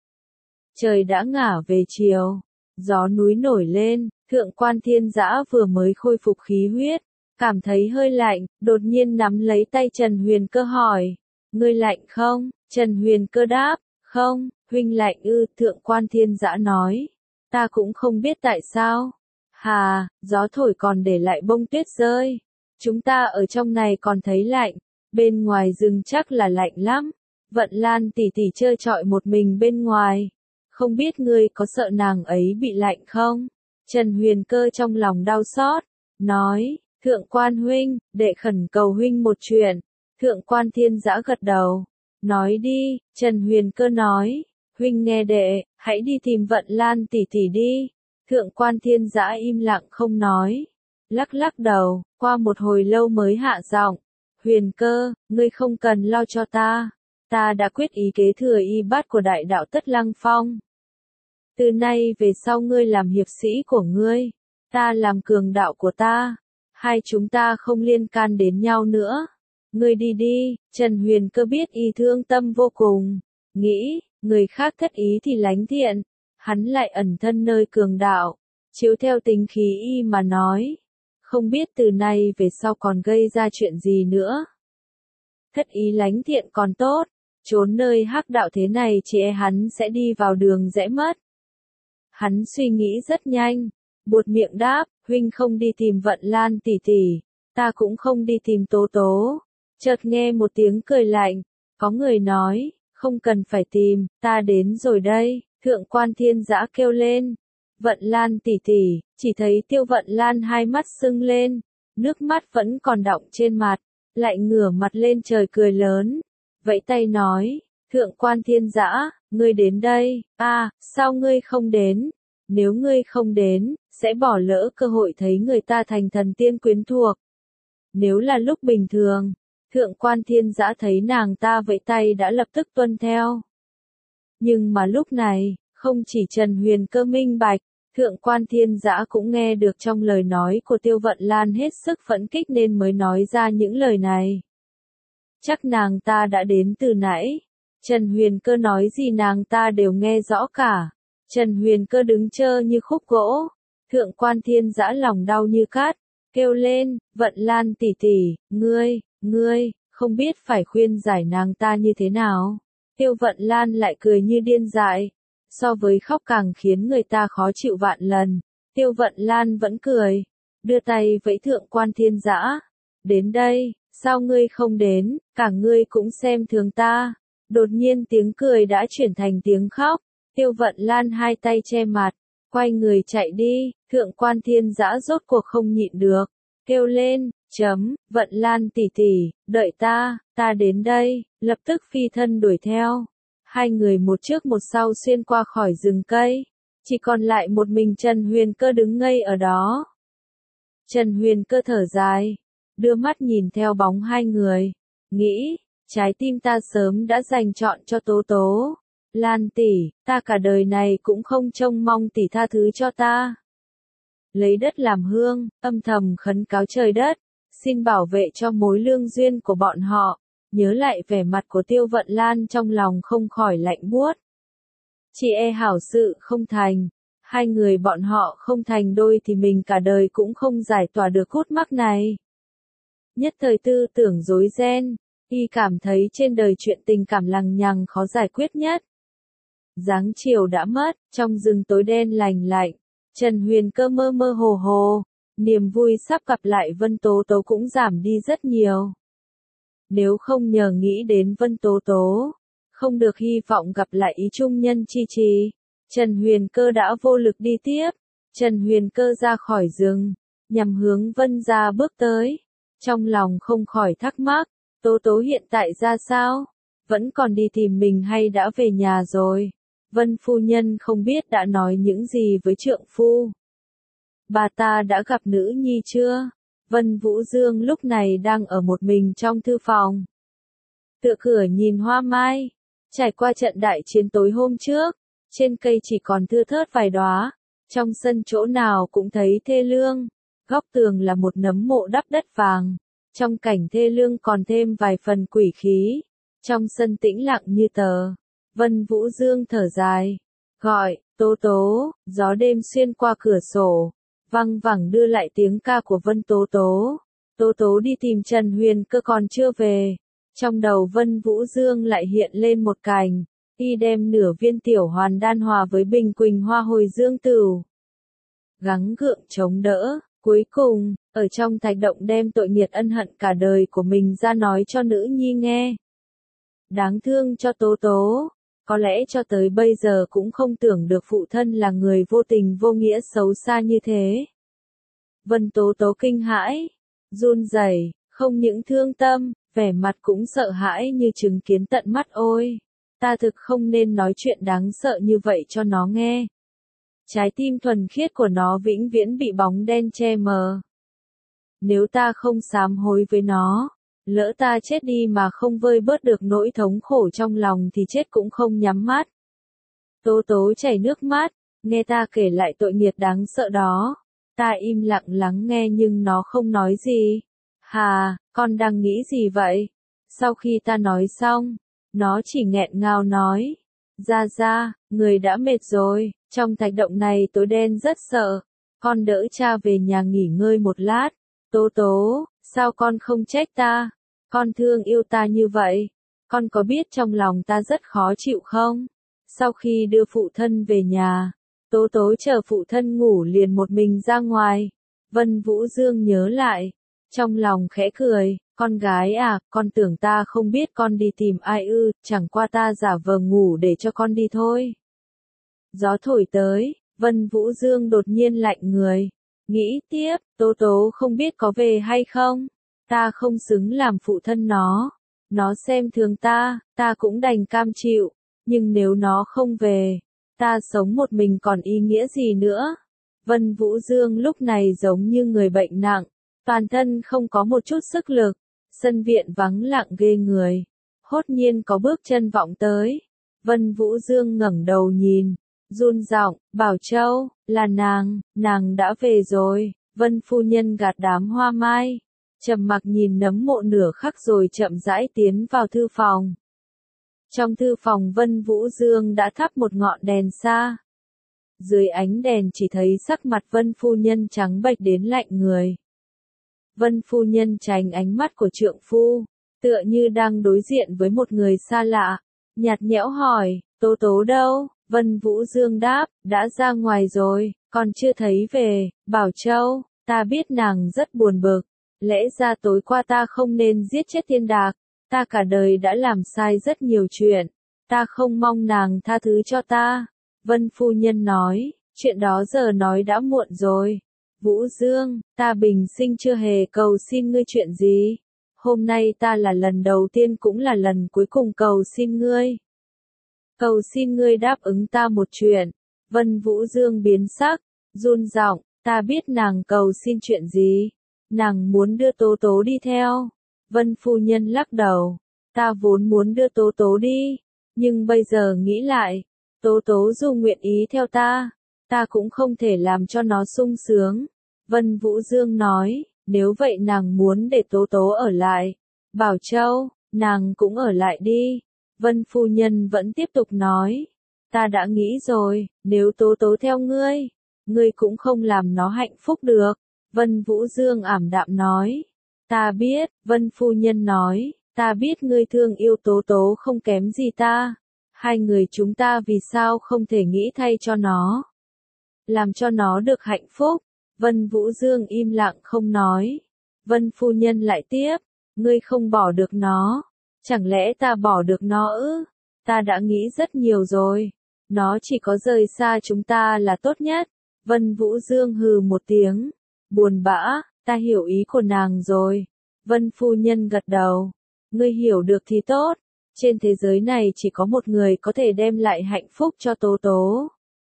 Trời đã ngả về chiều, gió núi nổi lên, Thượng Quan Thiên Dã vừa mới khôi phục khí huyết, cảm thấy hơi lạnh, đột nhiên nắm lấy tay Trần Huyền Cơ hỏi, ngươi lạnh không? Trần Huyền Cơ đáp, không, huynh lạnh ư? Thượng Quan Thiên Dã nói, ta cũng không biết tại sao. Hà, gió thổi còn để lại bông tuyết rơi. Chúng ta ở trong này còn thấy lạnh, bên ngoài rừng chắc là lạnh lắm. Vận Lan tỷ tỷ chơi trọi một mình bên ngoài. Không biết ngươi có sợ nàng ấy bị lạnh không? Trần Huyền Cơ trong lòng đau xót, nói, Thượng Quan huynh, đệ khẩn cầu huynh một chuyện. Thượng Quan Thiên Dã gật đầu, nói đi. Trần Huyền Cơ nói, huynh nghe đệ, hãy đi tìm Vận Lan tỷ tỷ đi. Thượng Quan Thiên Dã im lặng không nói, lắc lắc đầu, qua một hồi lâu mới hạ giọng, Huyền Cơ, ngươi không cần lo cho ta đã quyết ý kế thừa y bát của đại đạo Tất Lăng Phong. Từ nay về sau ngươi làm hiệp sĩ của ngươi, ta làm cường đạo của ta, hai chúng ta không liên can đến nhau nữa. Ngươi đi đi. Trần Huyền Cơ biết y thương tâm vô cùng, nghĩ, người khác thất ý thì lánh thiện, hắn lại ẩn thân nơi cường đạo, chiếu theo tính khí y mà nói, không biết từ nay về sau còn gây ra chuyện gì nữa. Thất ý lánh thiện còn tốt, trốn nơi hắc đạo thế này chỉ e hắn sẽ đi vào đường rẽ mất. Hắn suy nghĩ rất nhanh, buột miệng đáp, huynh không đi tìm Vận Lan tỷ tỷ, ta cũng không đi tìm Tố Tố. Chợt nghe một tiếng cười lạnh, có người nói, không cần phải tìm, ta đến rồi đây. Thượng Quan Thiên Dã kêu lên, Vận Lan tỷ tỷ, chỉ thấy Tiêu Vận Lan hai mắt sưng lên, nước mắt vẫn còn đọng trên mặt, lại ngửa mặt lên trời cười lớn, vẫy tay nói, Thượng Quan Thiên Dã, ngươi đến đây. Sao ngươi không đến? Nếu ngươi không đến, sẽ bỏ lỡ cơ hội thấy người ta thành thần tiên quyến thuộc. Nếu là lúc bình thường, Thượng Quan Thiên Dã thấy nàng ta vẫy tay đã lập tức tuân theo. Nhưng mà lúc này, không chỉ Trần Huyền Cơ minh bạch, Thượng Quan Thiên Dã cũng nghe được trong lời nói của Tiêu Vận Lan hết sức phẫn kích nên mới nói ra những lời này. Chắc nàng ta đã đến từ nãy. Trần Huyền Cơ nói gì nàng ta đều nghe rõ cả. Trần Huyền Cơ đứng trơ như khúc gỗ. Thượng Quan Thiên Dã lòng đau như cát, kêu lên, Vận Lan tỷ tỷ, ngươi, không biết phải khuyên giải nàng ta như thế nào. Tiêu Vận Lan lại cười như điên dại, so với khóc càng khiến người ta khó chịu vạn lần. Tiêu Vận Lan vẫn cười, đưa tay vẫy Thượng Quan Thiên Dã, đến đây, sao ngươi không đến, cả ngươi cũng xem thường ta. Đột nhiên tiếng cười đã chuyển thành tiếng khóc, Tiêu Vận Lan hai tay che mặt, quay người chạy đi. Thượng Quan Thiên Dã rốt cuộc không nhịn được, kêu lên, Vận Lan tỷ tỷ, đợi ta đến đây, lập tức phi thân đuổi theo. Hai người một trước một sau xuyên qua khỏi rừng cây, chỉ còn lại một mình Trần Huyền Cơ đứng ngây ở đó. Trần Huyền Cơ thở dài, đưa mắt nhìn theo bóng hai người, nghĩ, trái tim ta sớm đã dành chọn cho Tố Tố. Lan tỷ, ta cả đời này cũng không trông mong tỷ tha thứ cho ta. Lấy đất làm hương, âm thầm khấn cáo trời đất, xin bảo vệ cho mối lương duyên của bọn họ. Nhớ lại vẻ mặt của Tiêu Vận Lan trong lòng không khỏi lạnh buốt. Chỉ e hảo sự không thành, hai người bọn họ không thành đôi thì mình cả đời cũng không giải tỏa được khúc mắc này. Nhất thời tư tưởng rối ren, y cảm thấy trên đời chuyện tình cảm lằng nhằng khó giải quyết nhất. Dáng chiều đã mất, trong rừng tối đen lành lạnh, Trần Huyền Cơ mơ mơ hồ hồ, niềm vui sắp gặp lại Vân Tố Tố cũng giảm đi rất nhiều. Nếu không nhờ nghĩ đến Vân Tố Tố, không được hy vọng gặp lại ý trung nhân Chi Trì, Trần Huyền Cơ đã vô lực đi tiếp. Trần Huyền Cơ ra khỏi rừng, nhằm hướng Vân gia bước tới, trong lòng không khỏi thắc mắc, Tố Tố hiện tại ra sao? Vẫn còn đi tìm mình hay đã về nhà rồi? Vân phu nhân không biết đã nói những gì với trượng phu. Bà ta đã gặp nữ nhi chưa? Vân Vũ Dương lúc này đang ở một mình trong thư phòng. Tựa cửa nhìn hoa mai. Trải qua trận đại chiến tối hôm trước, trên cây chỉ còn thưa thớt vài đóa, trong sân chỗ nào cũng thấy thê lương. Góc tường là một nấm mộ đắp đất vàng. Trong cảnh thê lương còn thêm vài phần quỷ khí. Trong sân tĩnh lặng như tờ. Vân Vũ Dương thở dài, Gọi, Tố Tố, gió đêm xuyên qua cửa sổ, văng vẳng đưa lại tiếng ca của Vân Tố Tố. Tố Tố đi tìm Trần Huyền Cơ còn chưa về. Trong đầu Vân Vũ Dương lại hiện lên một cảnh, y đem nửa viên tiểu hoàn đan hòa với bình quỳnh hoa hồi dương tửu. Gắng gượng chống đỡ, cuối cùng, ở trong thạch động đem tội nghiệt ân hận cả đời của mình ra nói cho nữ nhi nghe. Đáng thương cho Tố Tố, có lẽ cho tới bây giờ cũng không tưởng được phụ thân là người vô tình vô nghĩa xấu xa như thế. Vân Tố Tố kinh hãi, run rẩy, không những thương tâm, vẻ mặt cũng sợ hãi như chứng kiến tận mắt. Ôi, ta thực không nên nói chuyện đáng sợ như vậy cho nó nghe. Trái tim thuần khiết của nó vĩnh viễn bị bóng đen che mờ. Nếu ta không sám hối với nó, lỡ ta chết đi mà không vơi bớt được nỗi thống khổ trong lòng thì chết cũng không nhắm mắt. Tố Tố chảy nước mắt, nghe ta kể lại tội nghiệp đáng sợ đó. Ta im lặng lắng nghe nhưng nó không nói gì. Hà, con đang nghĩ gì vậy? Sau khi ta nói xong, nó chỉ nghẹn ngào nói. Ra, người đã mệt rồi, trong thạch động này tối đen rất sợ. Con đỡ cha về nhà nghỉ ngơi một lát. Tố Tố, sao con không trách ta? Con thương yêu ta như vậy. Con có biết trong lòng ta rất khó chịu không? Sau khi đưa phụ thân về nhà, Tố Tố chờ phụ thân ngủ liền một mình ra ngoài. Vân Vũ Dương nhớ lại, trong lòng khẽ cười, con gái à, con tưởng ta không biết con đi tìm ai ư, chẳng qua ta giả vờ ngủ để cho con đi thôi. Gió thổi tới, Vân Vũ Dương đột nhiên lạnh người, nghĩ tiếp, Tố Tố không biết có về hay không, ta không xứng làm phụ thân nó xem thường ta cũng đành cam chịu, nhưng nếu nó không về, ta sống một mình còn ý nghĩa gì nữa. Vân Vũ Dương lúc này giống như người bệnh nặng, toàn thân không có một chút sức lực, sân viện vắng lặng ghê người. Hốt nhiên có bước chân vọng tới. Vân Vũ Dương ngẩng đầu nhìn, run giọng, Bảo Châu, là nàng đã về rồi. Vân phu nhân gạt đám hoa mai, trầm mặc nhìn nấm mộ nửa khắc rồi chậm rãi tiến vào thư phòng. Trong thư phòng Vân Vũ Dương đã thắp một ngọn đèn xa. Dưới ánh đèn chỉ thấy sắc mặt Vân phu nhân trắng bệch đến lạnh người. Vân phu nhân tránh ánh mắt của trượng phu, tựa như đang đối diện với một người xa lạ, nhạt nhẽo hỏi, Tố Tố đâu? Vân Vũ Dương đáp, đã ra ngoài rồi, còn chưa thấy về. Bảo Châu, ta biết nàng rất buồn bực, lẽ ra tối qua ta không nên giết chết Thiên Đạc, ta cả đời đã làm sai rất nhiều chuyện, ta không mong nàng tha thứ cho ta. Vân phu nhân nói, chuyện đó giờ nói đã muộn rồi. Vũ Dương, ta bình sinh chưa hề cầu xin ngươi chuyện gì. Hôm nay ta là lần đầu tiên cũng là lần cuối cùng cầu xin ngươi. Cầu xin ngươi đáp ứng ta một chuyện. Vân Vũ Dương biến sắc, run giọng, ta biết nàng cầu xin chuyện gì. Nàng muốn đưa Tố Tố đi theo. Vân phu nhân lắc đầu, ta vốn muốn đưa Tố Tố đi, nhưng bây giờ nghĩ lại, Tố Tố dù nguyện ý theo ta cũng không thể làm cho nó sung sướng. Vân Vũ Dương nói, nếu vậy nàng muốn để Tố Tố ở lại. Bảo Châu, nàng cũng ở lại đi. Vân phu nhân vẫn tiếp tục nói, ta đã nghĩ rồi, nếu Tố Tố theo ngươi cũng không làm nó hạnh phúc được. Vân Vũ Dương ảm đạm nói, ta biết. Vân phu nhân nói, ta biết ngươi thương yêu Tố Tố không kém gì ta. Hai người chúng ta vì sao không thể nghĩ thay cho nó, làm cho nó được hạnh phúc. Vân Vũ Dương im lặng không nói. Vân phu nhân lại tiếp, ngươi không bỏ được nó, chẳng lẽ ta bỏ được nó ư? Ta đã nghĩ rất nhiều rồi, nó chỉ có rời xa chúng ta là tốt nhất. Vân Vũ Dương hừ một tiếng, buồn bã, ta hiểu ý của nàng rồi. Vân phu nhân gật đầu, ngươi hiểu được thì tốt, trên thế giới này chỉ có một người có thể đem lại hạnh phúc cho Tố Tố.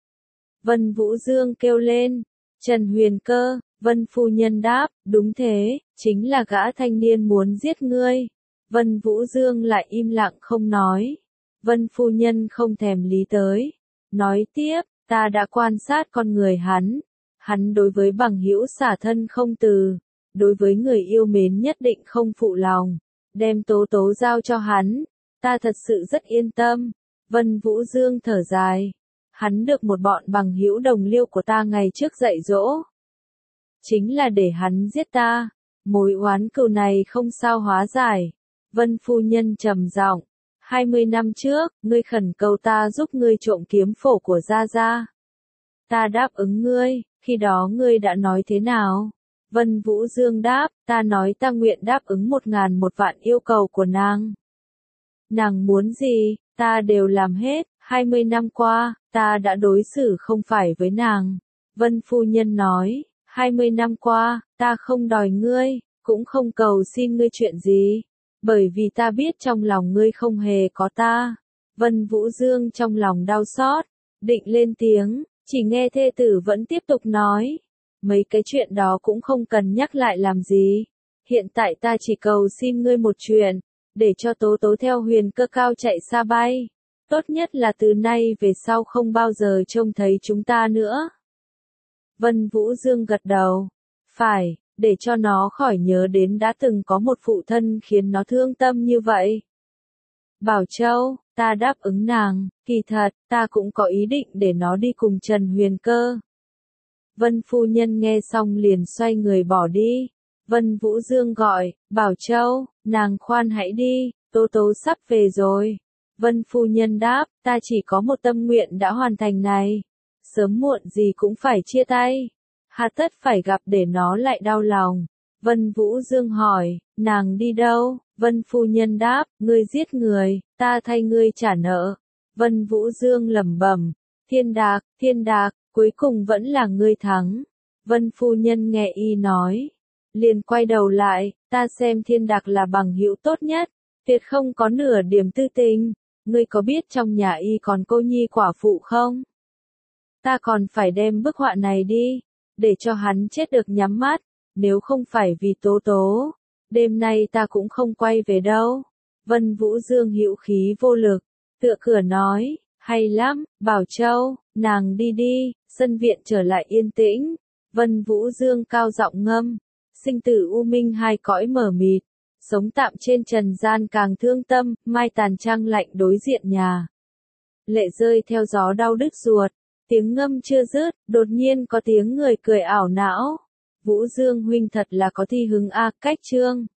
Vân Vũ Dương kêu lên, Trần Huyền Cơ. Vân phu nhân đáp, đúng thế, chính là gã thanh niên muốn giết ngươi. Vân Vũ Dương lại im lặng không nói. Vân phu nhân không thèm lý tới, nói tiếp, ta đã quan sát con người hắn đối với bằng hữu xả thân không từ, đối với người yêu mến nhất định không phụ lòng, đem Tố Tố giao cho hắn, ta thật sự rất yên tâm. Vân Vũ Dương thở dài, Hắn được một bọn bằng hữu đồng liêu của ta ngày trước dạy dỗ. Chính là để hắn giết ta. Mối oán cừu này không sao hóa giải. Vân phu nhân trầm giọng, 20 năm trước, ngươi khẩn cầu ta giúp ngươi trộm kiếm phổ của Gia Gia. Ta đáp ứng ngươi, khi đó ngươi đã nói thế nào? Vân Vũ Dương đáp, ta nói ta nguyện đáp ứng 1001 vạn yêu cầu của nàng. Nàng muốn gì, ta đều làm hết, 20 năm qua, ta đã đối xử không phải với nàng. Vân phu nhân nói, 20 năm qua, ta không đòi ngươi, cũng không cầu xin ngươi chuyện gì, bởi vì ta biết trong lòng ngươi không hề có ta. Vân Vũ Dương trong lòng đau xót, định lên tiếng, chỉ nghe thê tử vẫn tiếp tục nói, mấy cái chuyện đó cũng không cần nhắc lại làm gì. Hiện tại ta chỉ cầu xin ngươi một chuyện, để cho Tố Tố theo Huyền Cơ Cao chạy xa bay. Tốt nhất là từ nay về sau không bao giờ trông thấy chúng ta nữa. Vân Vũ Dương gật đầu. Phải, để cho nó khỏi nhớ đến đã từng có một phụ thân khiến nó thương tâm như vậy. Bảo Châu, ta đáp ứng nàng, kỳ thật, ta cũng có ý định để nó đi cùng Trần Huyền Cơ. Vân phu nhân nghe xong liền xoay người bỏ đi. Vân Vũ Dương gọi, Bảo Châu, nàng khoan hãy đi, Tố Tố sắp về rồi. Vân phu nhân đáp, ta chỉ có một tâm nguyện đã hoàn thành này. Sớm muộn gì cũng phải chia tay. Hà tất phải gặp để nó lại đau lòng. Vân Vũ Dương hỏi, nàng đi đâu? Vân phu nhân đáp, ngươi giết người, ta thay ngươi trả nợ. Vân Vũ Dương lẩm bẩm, thiên đạc, cuối cùng vẫn là ngươi thắng. Vân phu nhân nghe y nói, liền quay đầu lại, ta xem thiên đạc là bằng hữu tốt nhất, tuyệt không có nửa điểm tư tình. Ngươi có biết trong nhà y còn cô nhi quả phụ không? Ta còn phải đem bức họa này đi, để cho hắn chết được nhắm mắt, nếu không phải vì Tố Tố, đêm nay ta cũng không quay về đâu. Vân Vũ Dương hữu khí vô lực, tựa cửa nói, hay lắm, Bảo Châu, nàng đi đi, sân viện trở lại yên tĩnh. Vân Vũ Dương cao giọng ngâm, sinh tử u minh hai cõi mờ mịt, sống tạm trên trần gian càng thương tâm, mai tàn trăng lạnh đối diện nhà. Lệ rơi theo gió đau đứt ruột, tiếng ngâm chưa dứt, đột nhiên có tiếng người cười ảo não. Vũ Dương huynh thật là có thi hứng a, cách chương.